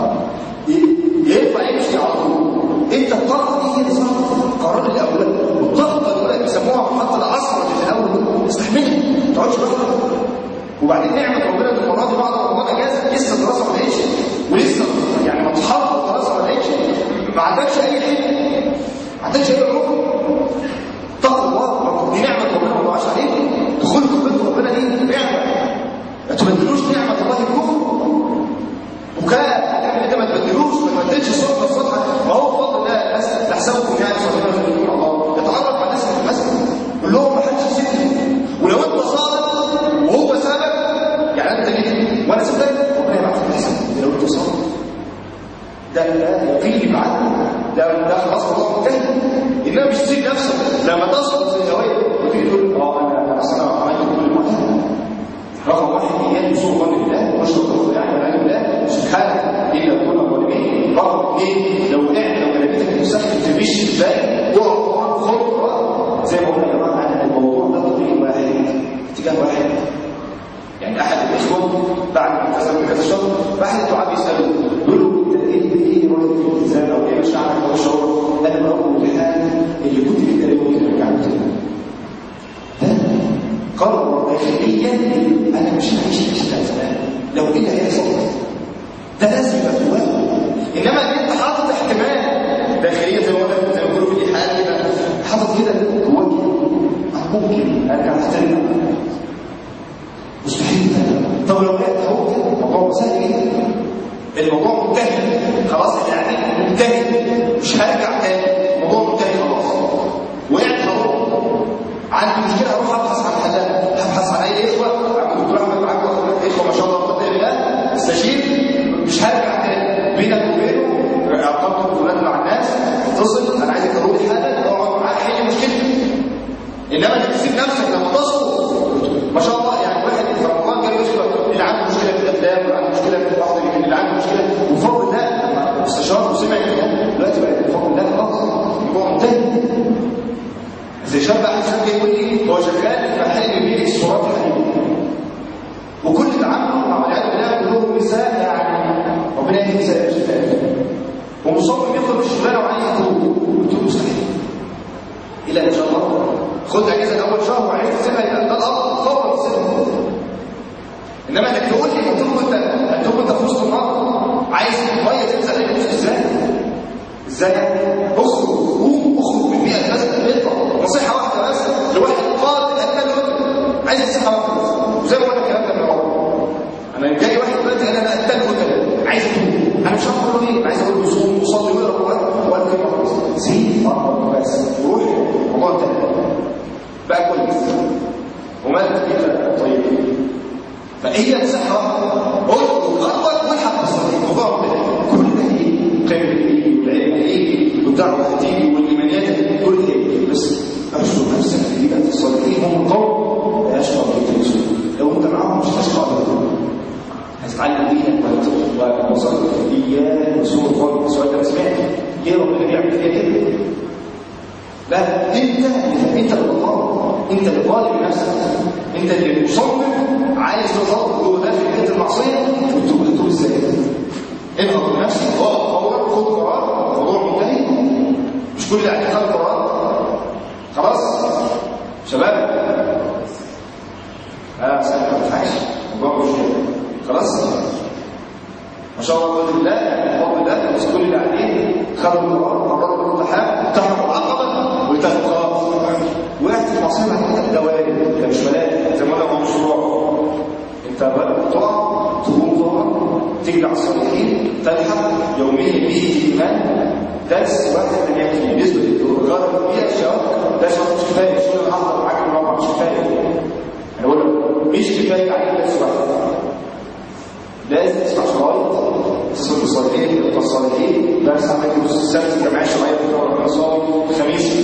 ينفع يمشي على طول. انت الطاقه دي هي صح القرار الاول، والطاقه اللي بيسموها محطه العصر اللي الاول استحملها ما تقعدش بقى. وبعدين نعمه ربنا المره دي بعد رمضان اجازه لسه الدراسه ما بداتش ولسه يعني ما تحضر الدراسه ما بداتش، ما عندكش اي حته ما عندكش اي ركن. تقوى الله دي نعمه ربنا ما ضاعش عليك. دخولكم بيت ربنا دي نعمه، ما تبدلوش نعمه الله الكفر وكان انت ما تبدلوش ما تبدلش صوت الصدقه. ما هو فضل الله الناس تحسبكم يعني صدقه من الله. اتعرف على الناس في المسجد قول لهم ما حدش يسيبني، ولو انت صادق وهو سابك يعني انت جيت وانا سبتك ربنا يبعت لك حسن. لو انت صادق ده يقين بعد ده خلاص الله منتهي. انما مش تسيب نفسك لما تصل زي الهوايه وتيجي تقول انا اصلا عملت كل ما رقم واحد ايمان بسوء ظن بالله واشرب الرضا يعني والعياذ بالله سبحانه الا كنا ظالمين. رقم اثنين لو وقعت لو جلبتك المسخن تمشي ازاي وقع خطوه زي ما قلنا يا جماعه الموضوع ده طريق واحد اتجاه واحد. يعني احد الاخوه بعد ما التزم بكذا شهر بعد الدعاء بيسالوا يقول له انت ايه رايك في الالتزام او ايه مشاعرك او الشعور؟ انا بقول الحال اللي كنت بتقربه كده رجعت ده قرر داخليا انا مش هعيش الاشياء زمان لو كده هيحصل ده لازم يبقى جواه. انما انت حاطط احتمال داخليا زي ما بيقولوا في الحال كده حاطط كده جواك ممكن ارجع احترم مستحيل. طب لو لقيت اهو الموضوع سهل جدا، الموضوع منتهي خلاص يعني منتهي مش هرجع تاني، الموضوع منتهي خلاص. وقعت اهو عندي مشكله اروح ابحث عن حلها، ابحث عن اي اخوه عبد الدكتور احمد معاك اخوه ما شاء الله بفضل الله استشير مش هرجع تاني. بينك وبينه ارقام تليفونات مع الناس اتصل انا عايزك تقول لي حاجه اقعد معاك حل مشكلتي. انما انت تسيب نفسك لما تصل ما شاء الله يعني واحد في رمضان كان يذكر اللي عنده مشكله في الافلام واللي عنده مشكله في بعض اللي عنده مشكله وفضل الله لما استشار وسمع الكلام دلوقتي بقى بفضل الله خلاص الموضوع منتهي. زي شاب احد شاب يقول لي هو شغال في محل بيبيع الصورات الحديديه وكل اللي عمله مع والعياذ بالله كلهم نساء يعني ربنا يهدي نساء ومصمم يطلب الشغلانه وعايز يخرج. قلت له مستحيل الا ان شاء الله خد اجازه اول شهر وعرفت تسيبها يبقى ده الامر فورا تسيبها. انما انك تقول لي انت في وسط النار عايز ميه تنزل عليك ازاي اخرج قوم اخرج من 100 مسجد اطلع نصيحه واحده بس لواحد قاتل قتل عايز نصيحه واحده بس. وزي ما قلنا الكلام ده من الاول انا جاي واحد دلوقتي انا قتل قتل عايز اتوب انا مش عارف اقول له ايه عايز اقول له صوم وصلي ويقرا وقال كلمه سيب بس وروح الموضوع انتهى بقى كويس ومالك كده طيب. فهي مساحه اخرج خطوه والحق بالصلاه الموضوع كل ده ايه قيمه ايه والعلم ايه والدعوه هتيجي والايمانيات كل ايه بس ارجو نفسك في بيئه الصالحين هم القوم لا يشقى بهم الرسول. لو انت معاهم مش هتشقى بهم هتتعلم دينك ووصلت اياه وسوء الظن. السؤال ده سمعت ليه ربنا بيعمل فيها كده؟ لا انت اللي ظالم نفسك، انت اللي مصمم عايز تظل جوه داخل بيت المعصيه وتتوب ازاي؟ اضغط بنفسك فورا خد قرار الموضوع منتهي. مش كل اللي عليك خد قرار خلاص شباب سهل ما تضحكش الموضوع مش خلاص ما شاء الله بفضل الله يعني بفضل الله بس كل اللي عليه خدوا القرار قرروا الالتحام انتهوا العقبه والتفوا خلاص وقعت في المعصيه بعد كده وارد ده مش ملاك زي ما قلنا هو مشروع. انت بقى تقع تقوم طبعا تجري على الصالحين تلحق يوميا به ايمان درس واحد من يكفي بالنسبه للغرض بيئه الشباب ده شرط مش كفايه مش انا هحضر معاك الموضوع مش كفايه. انا بقول لك مش كفايه عليك درس واحد لازم تسمع شرايط تسمع الصالحين الصالحين درس عملي السبت الجمعيه الشرعيه بتوع ربنا صالح الخميس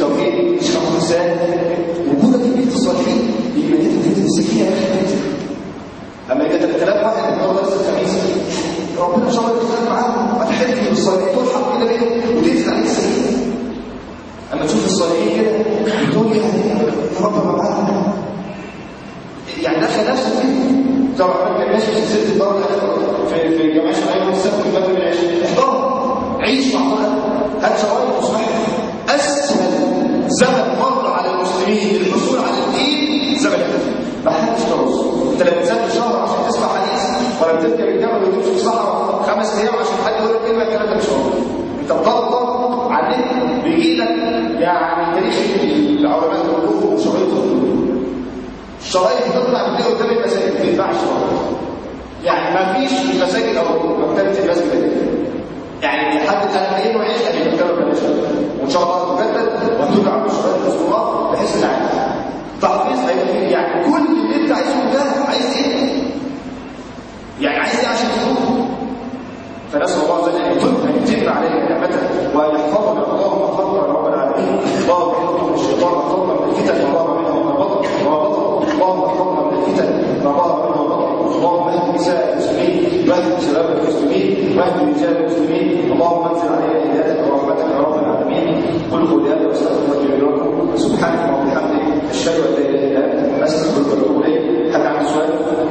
في سلسله الدار في جمعيه شرعيه والسبت في المغرب العشرين، احضرها، عيش معتقد، هات شوائب مصباح. اسهل زمن مر على المسلمين للحصول على الدين زمن الفتن، ما حدش توصل. انت لا بتسافر شهر عشان تسمع حديث، ولا بتركب الجبل وتمشي في الصحراء 5 ايام عشان حد يقول لك كلمه، الكلام ده مش موجود. انت بتطلع على النت بيجي لك يعني تاريخ العلماء كلهم وشرايطهم. الشرايط بتطلع بتلاقي قدام المساجد ما بتتباعش، يعني ما فيش مساجد او مكتبه المسجد يعني حد انا ايه وعيش انا مكتبه بلاش، وان شاء الله تجدد وترجع بشرايط الصورات بحيث ان تحفيظ هيبقى فيه. يعني كل اللي انت عايزه ده عايز ايه؟ يعني عايز ايه عشان تفوق؟ فنسال الله عز وجل ان يتم علينا نعمته وان يحفظنا اللهم احفظنا يا رب العالمين. اللهم احفظنا من الشيطان واحفظنا من الفتن ما ظهر منها وما بطن، اللهم احفظنا من الفتن ما ظهر منها وما بطن. اللهم اهد نساء المسلمين واهد شباب المسلمين واهد رجال المسلمين. اللهم انزل علينا هدايتك ورحمتك يا رب العالمين. قل قولي هذا واستغفر لي ولكم، سبحانك وبحمدك اشهد ان لا اله الا انت استغفرك واتوب اليك. حد عنده سؤال؟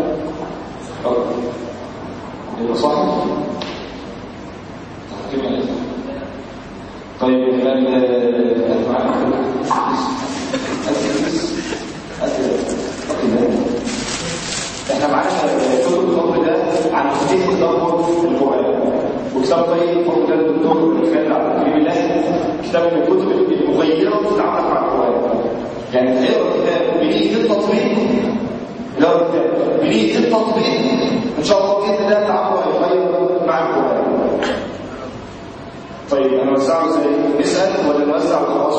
يبقى صح؟ طيب احنا معانا كتب الفضل ده عن تفتيح تدبر القرآن، وكتاب طيب الفضل ده الدكتور خالد عبد الكريم الله، كتاب من الكتب المغيرة تتعامل مع القرآن. يعني اقرا كتاب بنية التطبيق، اقرا كتاب بنية التطبيق ان شاء الله باذن الله تعالى هيغير مع القرآن. طيب انا وزعه ازاي؟ نسال ولا نوزع وخلاص؟